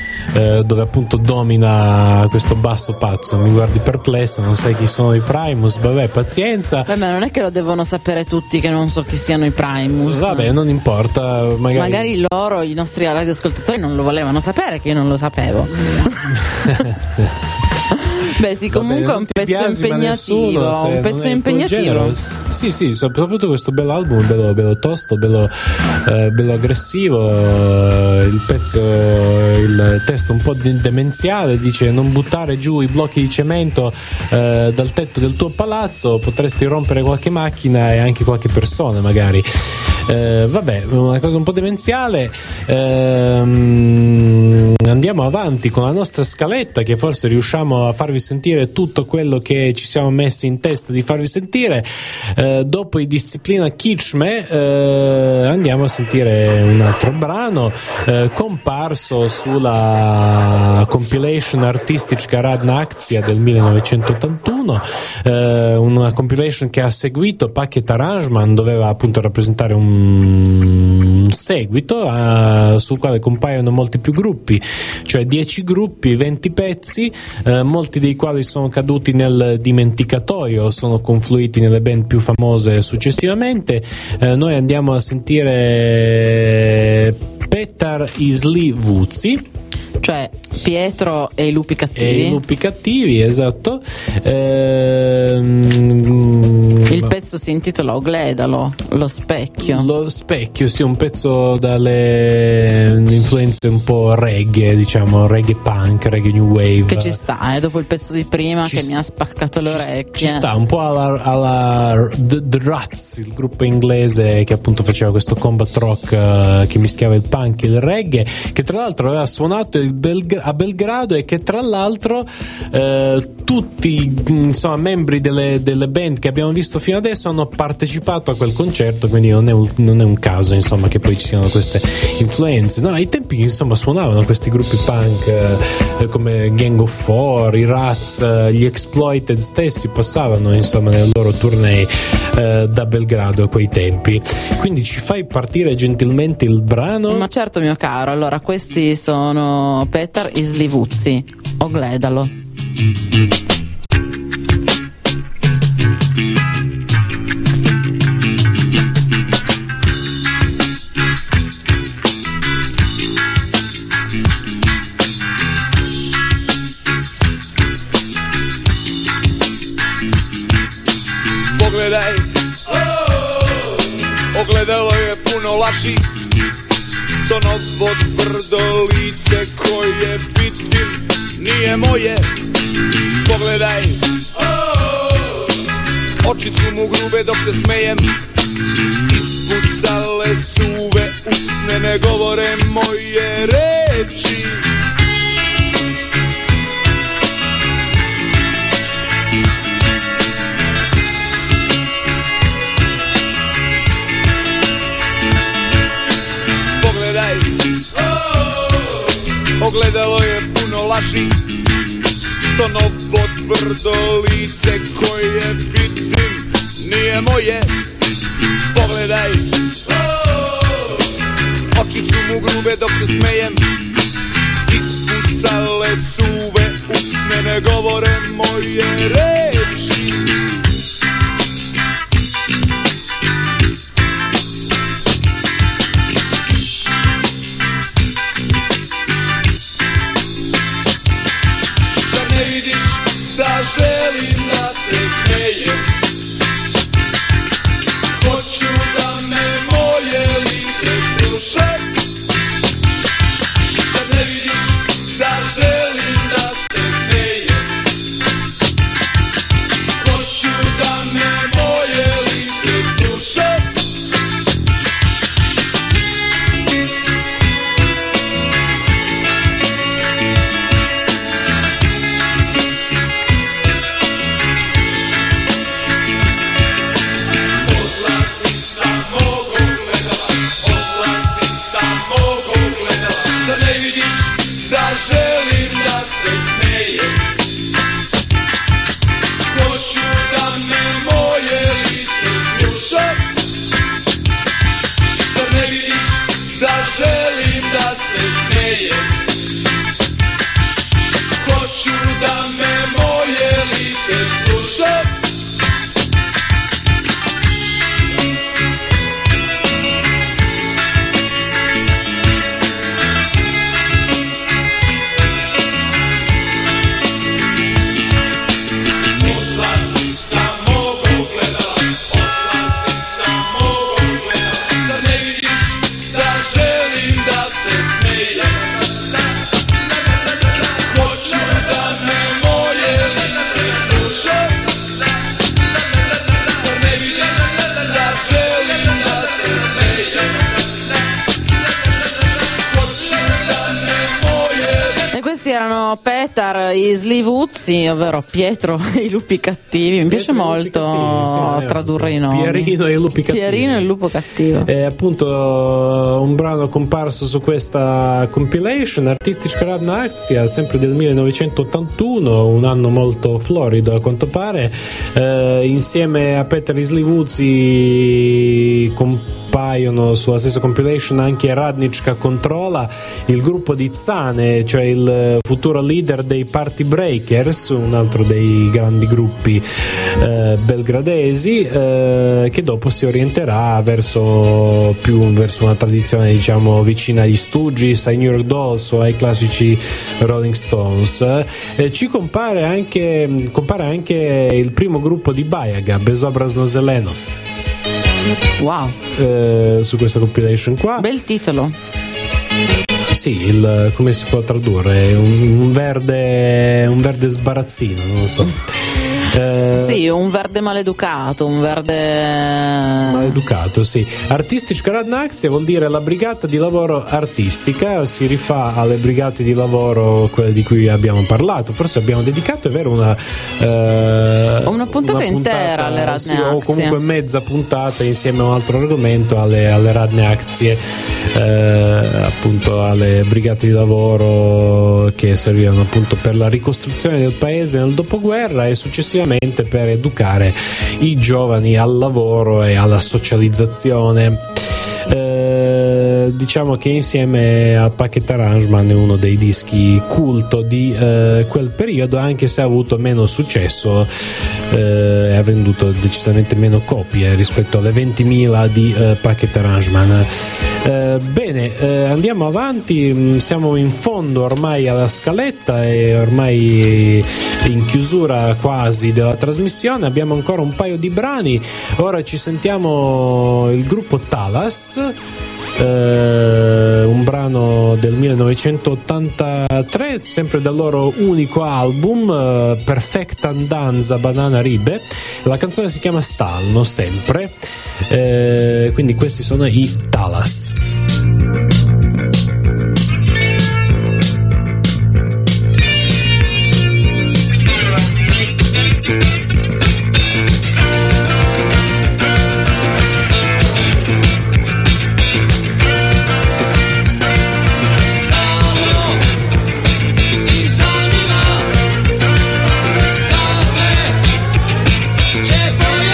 dove appunto domina questo basso pazzo. Mi guardi perplesso, non sai chi sono i Primus, vabbè, pazienza. Beh, ma non è che lo devono sapere tutti che non so chi siano i Primus. Vabbè, non importa, magari loro, i nostri radioascoltatori, non lo volevano sapere, che io non lo sapevo. Beh sì, comunque è un pezzo impegnativo, un pezzo impegnativo. Sì, soprattutto questo bell'album, bello tosto, bello aggressivo. Il testo un po' demenziale, dice: non buttare giù i blocchi di cemento dal tetto del tuo palazzo, potresti rompere qualche macchina e anche qualche persona magari. Vabbè, una cosa un po' demenziale. Andiamo avanti con la nostra scaletta, che forse riusciamo a farvi sentire tutto quello che ci siamo messi in testa di farvi sentire. Dopo i Disciplina Kitschme andiamo a sentire un altro brano comparso sulla compilation Artistička radna akcija del 1981, una compilation che ha seguito Paket Aranžman, doveva appunto rappresentare un seguito sul quale compaiono molti più gruppi, cioè 10 gruppi, 20 pezzi, molti dei quali sono caduti nel dimenticatoio, sono confluiti nelle band più famose successivamente. Noi andiamo a sentire Petar Isli Vuzi, cioè Pietro e i lupi cattivi. I lupi cattivi, esatto. Il pezzo si intitola Ogledalo, lo specchio. Lo specchio, sì, un pezzo dalle influenze un po' reggae, diciamo, reggae punk, reggae new wave. Che ci sta, dopo il pezzo di prima che mi ha spaccato le orecchie. Ci sta, un po' alla The Ruts, il gruppo inglese che appunto faceva questo combat rock che mischiava il punk e il reggae, che tra l'altro aveva suonato a Belgrado e che tra l'altro tutti, insomma, membri delle band che abbiamo visto fino adesso hanno partecipato a quel concerto, quindi non è un caso, insomma, che poi ci siano queste influenze. No, ai tempi, insomma, suonavano questi gruppi punk come Gang of Four, i Rats, gli Exploited stessi passavano, insomma, nel loro tournée da Belgrado a quei tempi. Quindi ci fai partire gentilmente il brano? Ma certo, mio caro. Allora, questi sono Petar Isli Vuzi, Ogledalo. Pogledaj, ogledalo je puno laži, to novo tvrdo lice koje vidim nije moje. Pogledaj, oči su mu grube dok se smejem, ispucale suve usne, ne govore moje reči. Pogledaj, ogledalo je puno laži, to novo tvrdo lice koje vidim nije moje. Pogledaj, oči su mu grube dok se smejem, ispucale suve usne, ne govore moje reči. Želim da se smejem, hoću da me moje lice sluša. Zar ne vidiš da želim da se smejem, hoću da me moje lice sluša. Želim da se smejem, hoću da me moje lice sluša. Zar ne vidiš da želim da se smejem, hoću da me moje lice sluša. erano Petar, i Slivuzzi, ovvero Pietro e i lupi cattivi. Mi piace molto tradurre i nomi. Pierino e i lupi cattivi. Pierino e il lupo cattivo. È appunto un brano comparso su questa compilation Artistica Radna Akcija, sempre del 1981, un anno molto florido a quanto pare. Insieme a Petar e Slivuzzi compaiono sulla stessa compilation anche Radnička Kontrola, il gruppo di Zane, cioè il futuro leader dei Party Breakers, un altro dei grandi gruppi belgradesi, che dopo si orienterà verso una tradizione, diciamo, vicina agli Stooges, ai New York Dolls o ai classici Rolling Stones. Ci compare anche il primo gruppo di Bajaga, Bezobrazno Zeleno. Wow. Su questa compilation qua. Bel titolo. Sì, come si può tradurre? Un verde sbarazzino, non lo so. Sì, un verde maleducato, sì. Artistica Radna Akcija vuol dire la brigata di lavoro artistica, si rifà alle brigate di lavoro, quelle di cui abbiamo parlato. Forse abbiamo dedicato, è vero, una puntata intera alle Radne Akcije, o comunque mezza puntata insieme a un altro argomento alle Radne Akcije, appunto alle brigate di lavoro che servivano appunto per la ricostruzione del paese nel dopoguerra e successivamente per educare i giovani al lavoro e alla socializzazione. Diciamo che insieme a Packet Arrangement è uno dei dischi culto di quel periodo, anche se ha avuto meno successo e ha venduto decisamente meno copie rispetto alle 20.000 di Packet Arrangement. Bene, andiamo avanti, siamo in fondo ormai alla scaletta e ormai in chiusura quasi della trasmissione. Abbiamo ancora un paio di brani. Ora ci sentiamo il gruppo Talas, un brano del 1983, sempre dal loro unico album Perfecta Danza Banana Ribe. La canzone si chiama Stalno, sempre. Quindi questi sono i Talas.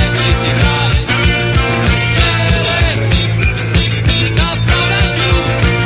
C'è poi a tutti i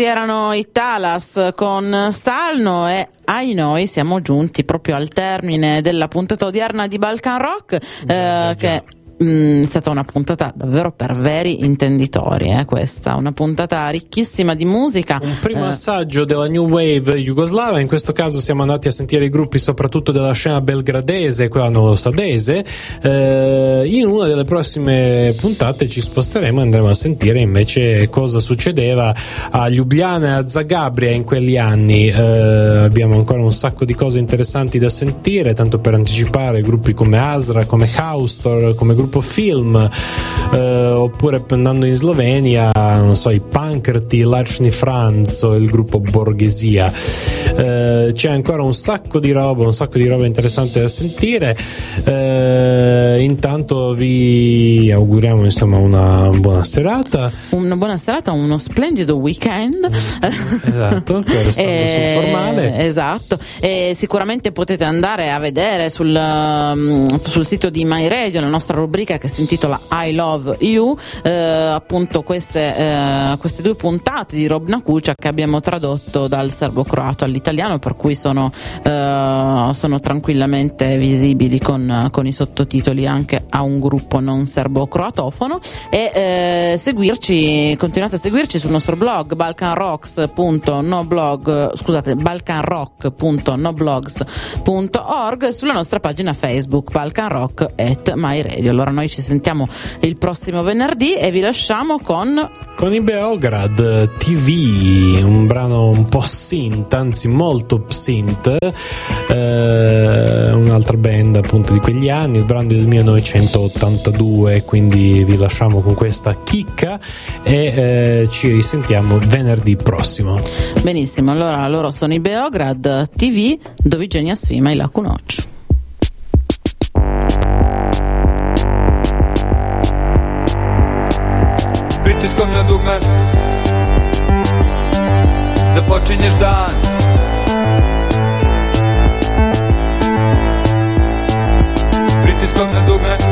questi erano i Talas con Stalno e ai noi siamo giunti proprio al termine della puntata odierna di Balkan Rock, che è stata una puntata davvero per veri intenditori, questa, una puntata ricchissima di musica. Un primo assaggio della new wave jugoslava, in questo caso siamo andati a sentire i gruppi soprattutto della scena belgradese, quella novosadese. In una delle prossime puntate ci sposteremo e andremo a sentire invece cosa succedeva a Ljubljana e a Zagabria in quegli anni. Abbiamo ancora un sacco di cose interessanti da sentire, tanto per anticipare gruppi come Asra, come Haustor, come gruppo Film, oppure andando in Slovenia, non so, i Pankrti, Lačni Franz o il gruppo Borghesia. C'è ancora un sacco di roba interessante da sentire. Intanto vi auguriamo insomma una buona serata, uno splendido weekend. Esatto, restando sul formale. Esatto, e sicuramente potete andare a vedere sul sito di My Radio la nostra rubrica che si intitola I Love You, appunto queste due puntate di Robna Kuća che abbiamo tradotto dal serbo-croato all'italiano, per cui sono tranquillamente visibili con i sottotitoli anche a un gruppo non serbo-croatofono. E continuate a seguirci sul nostro blog balkanrock.noblogs.org, sulla nostra pagina Facebook balkanrock@myradio. Allora noi ci sentiamo il prossimo venerdì e vi lasciamo con i Beograd TV, un brano un po' synth, anzi molto synth, un'altra band appunto di quegli anni. Il brano è del 1982, quindi vi lasciamo con questa chicca e ci risentiamo venerdì prossimo. Benissimo, allora loro sono i Beograd TV, Doviđenja svima i laku noć. Pritiskom na dugme započinješ dan. Pritiskom na dugme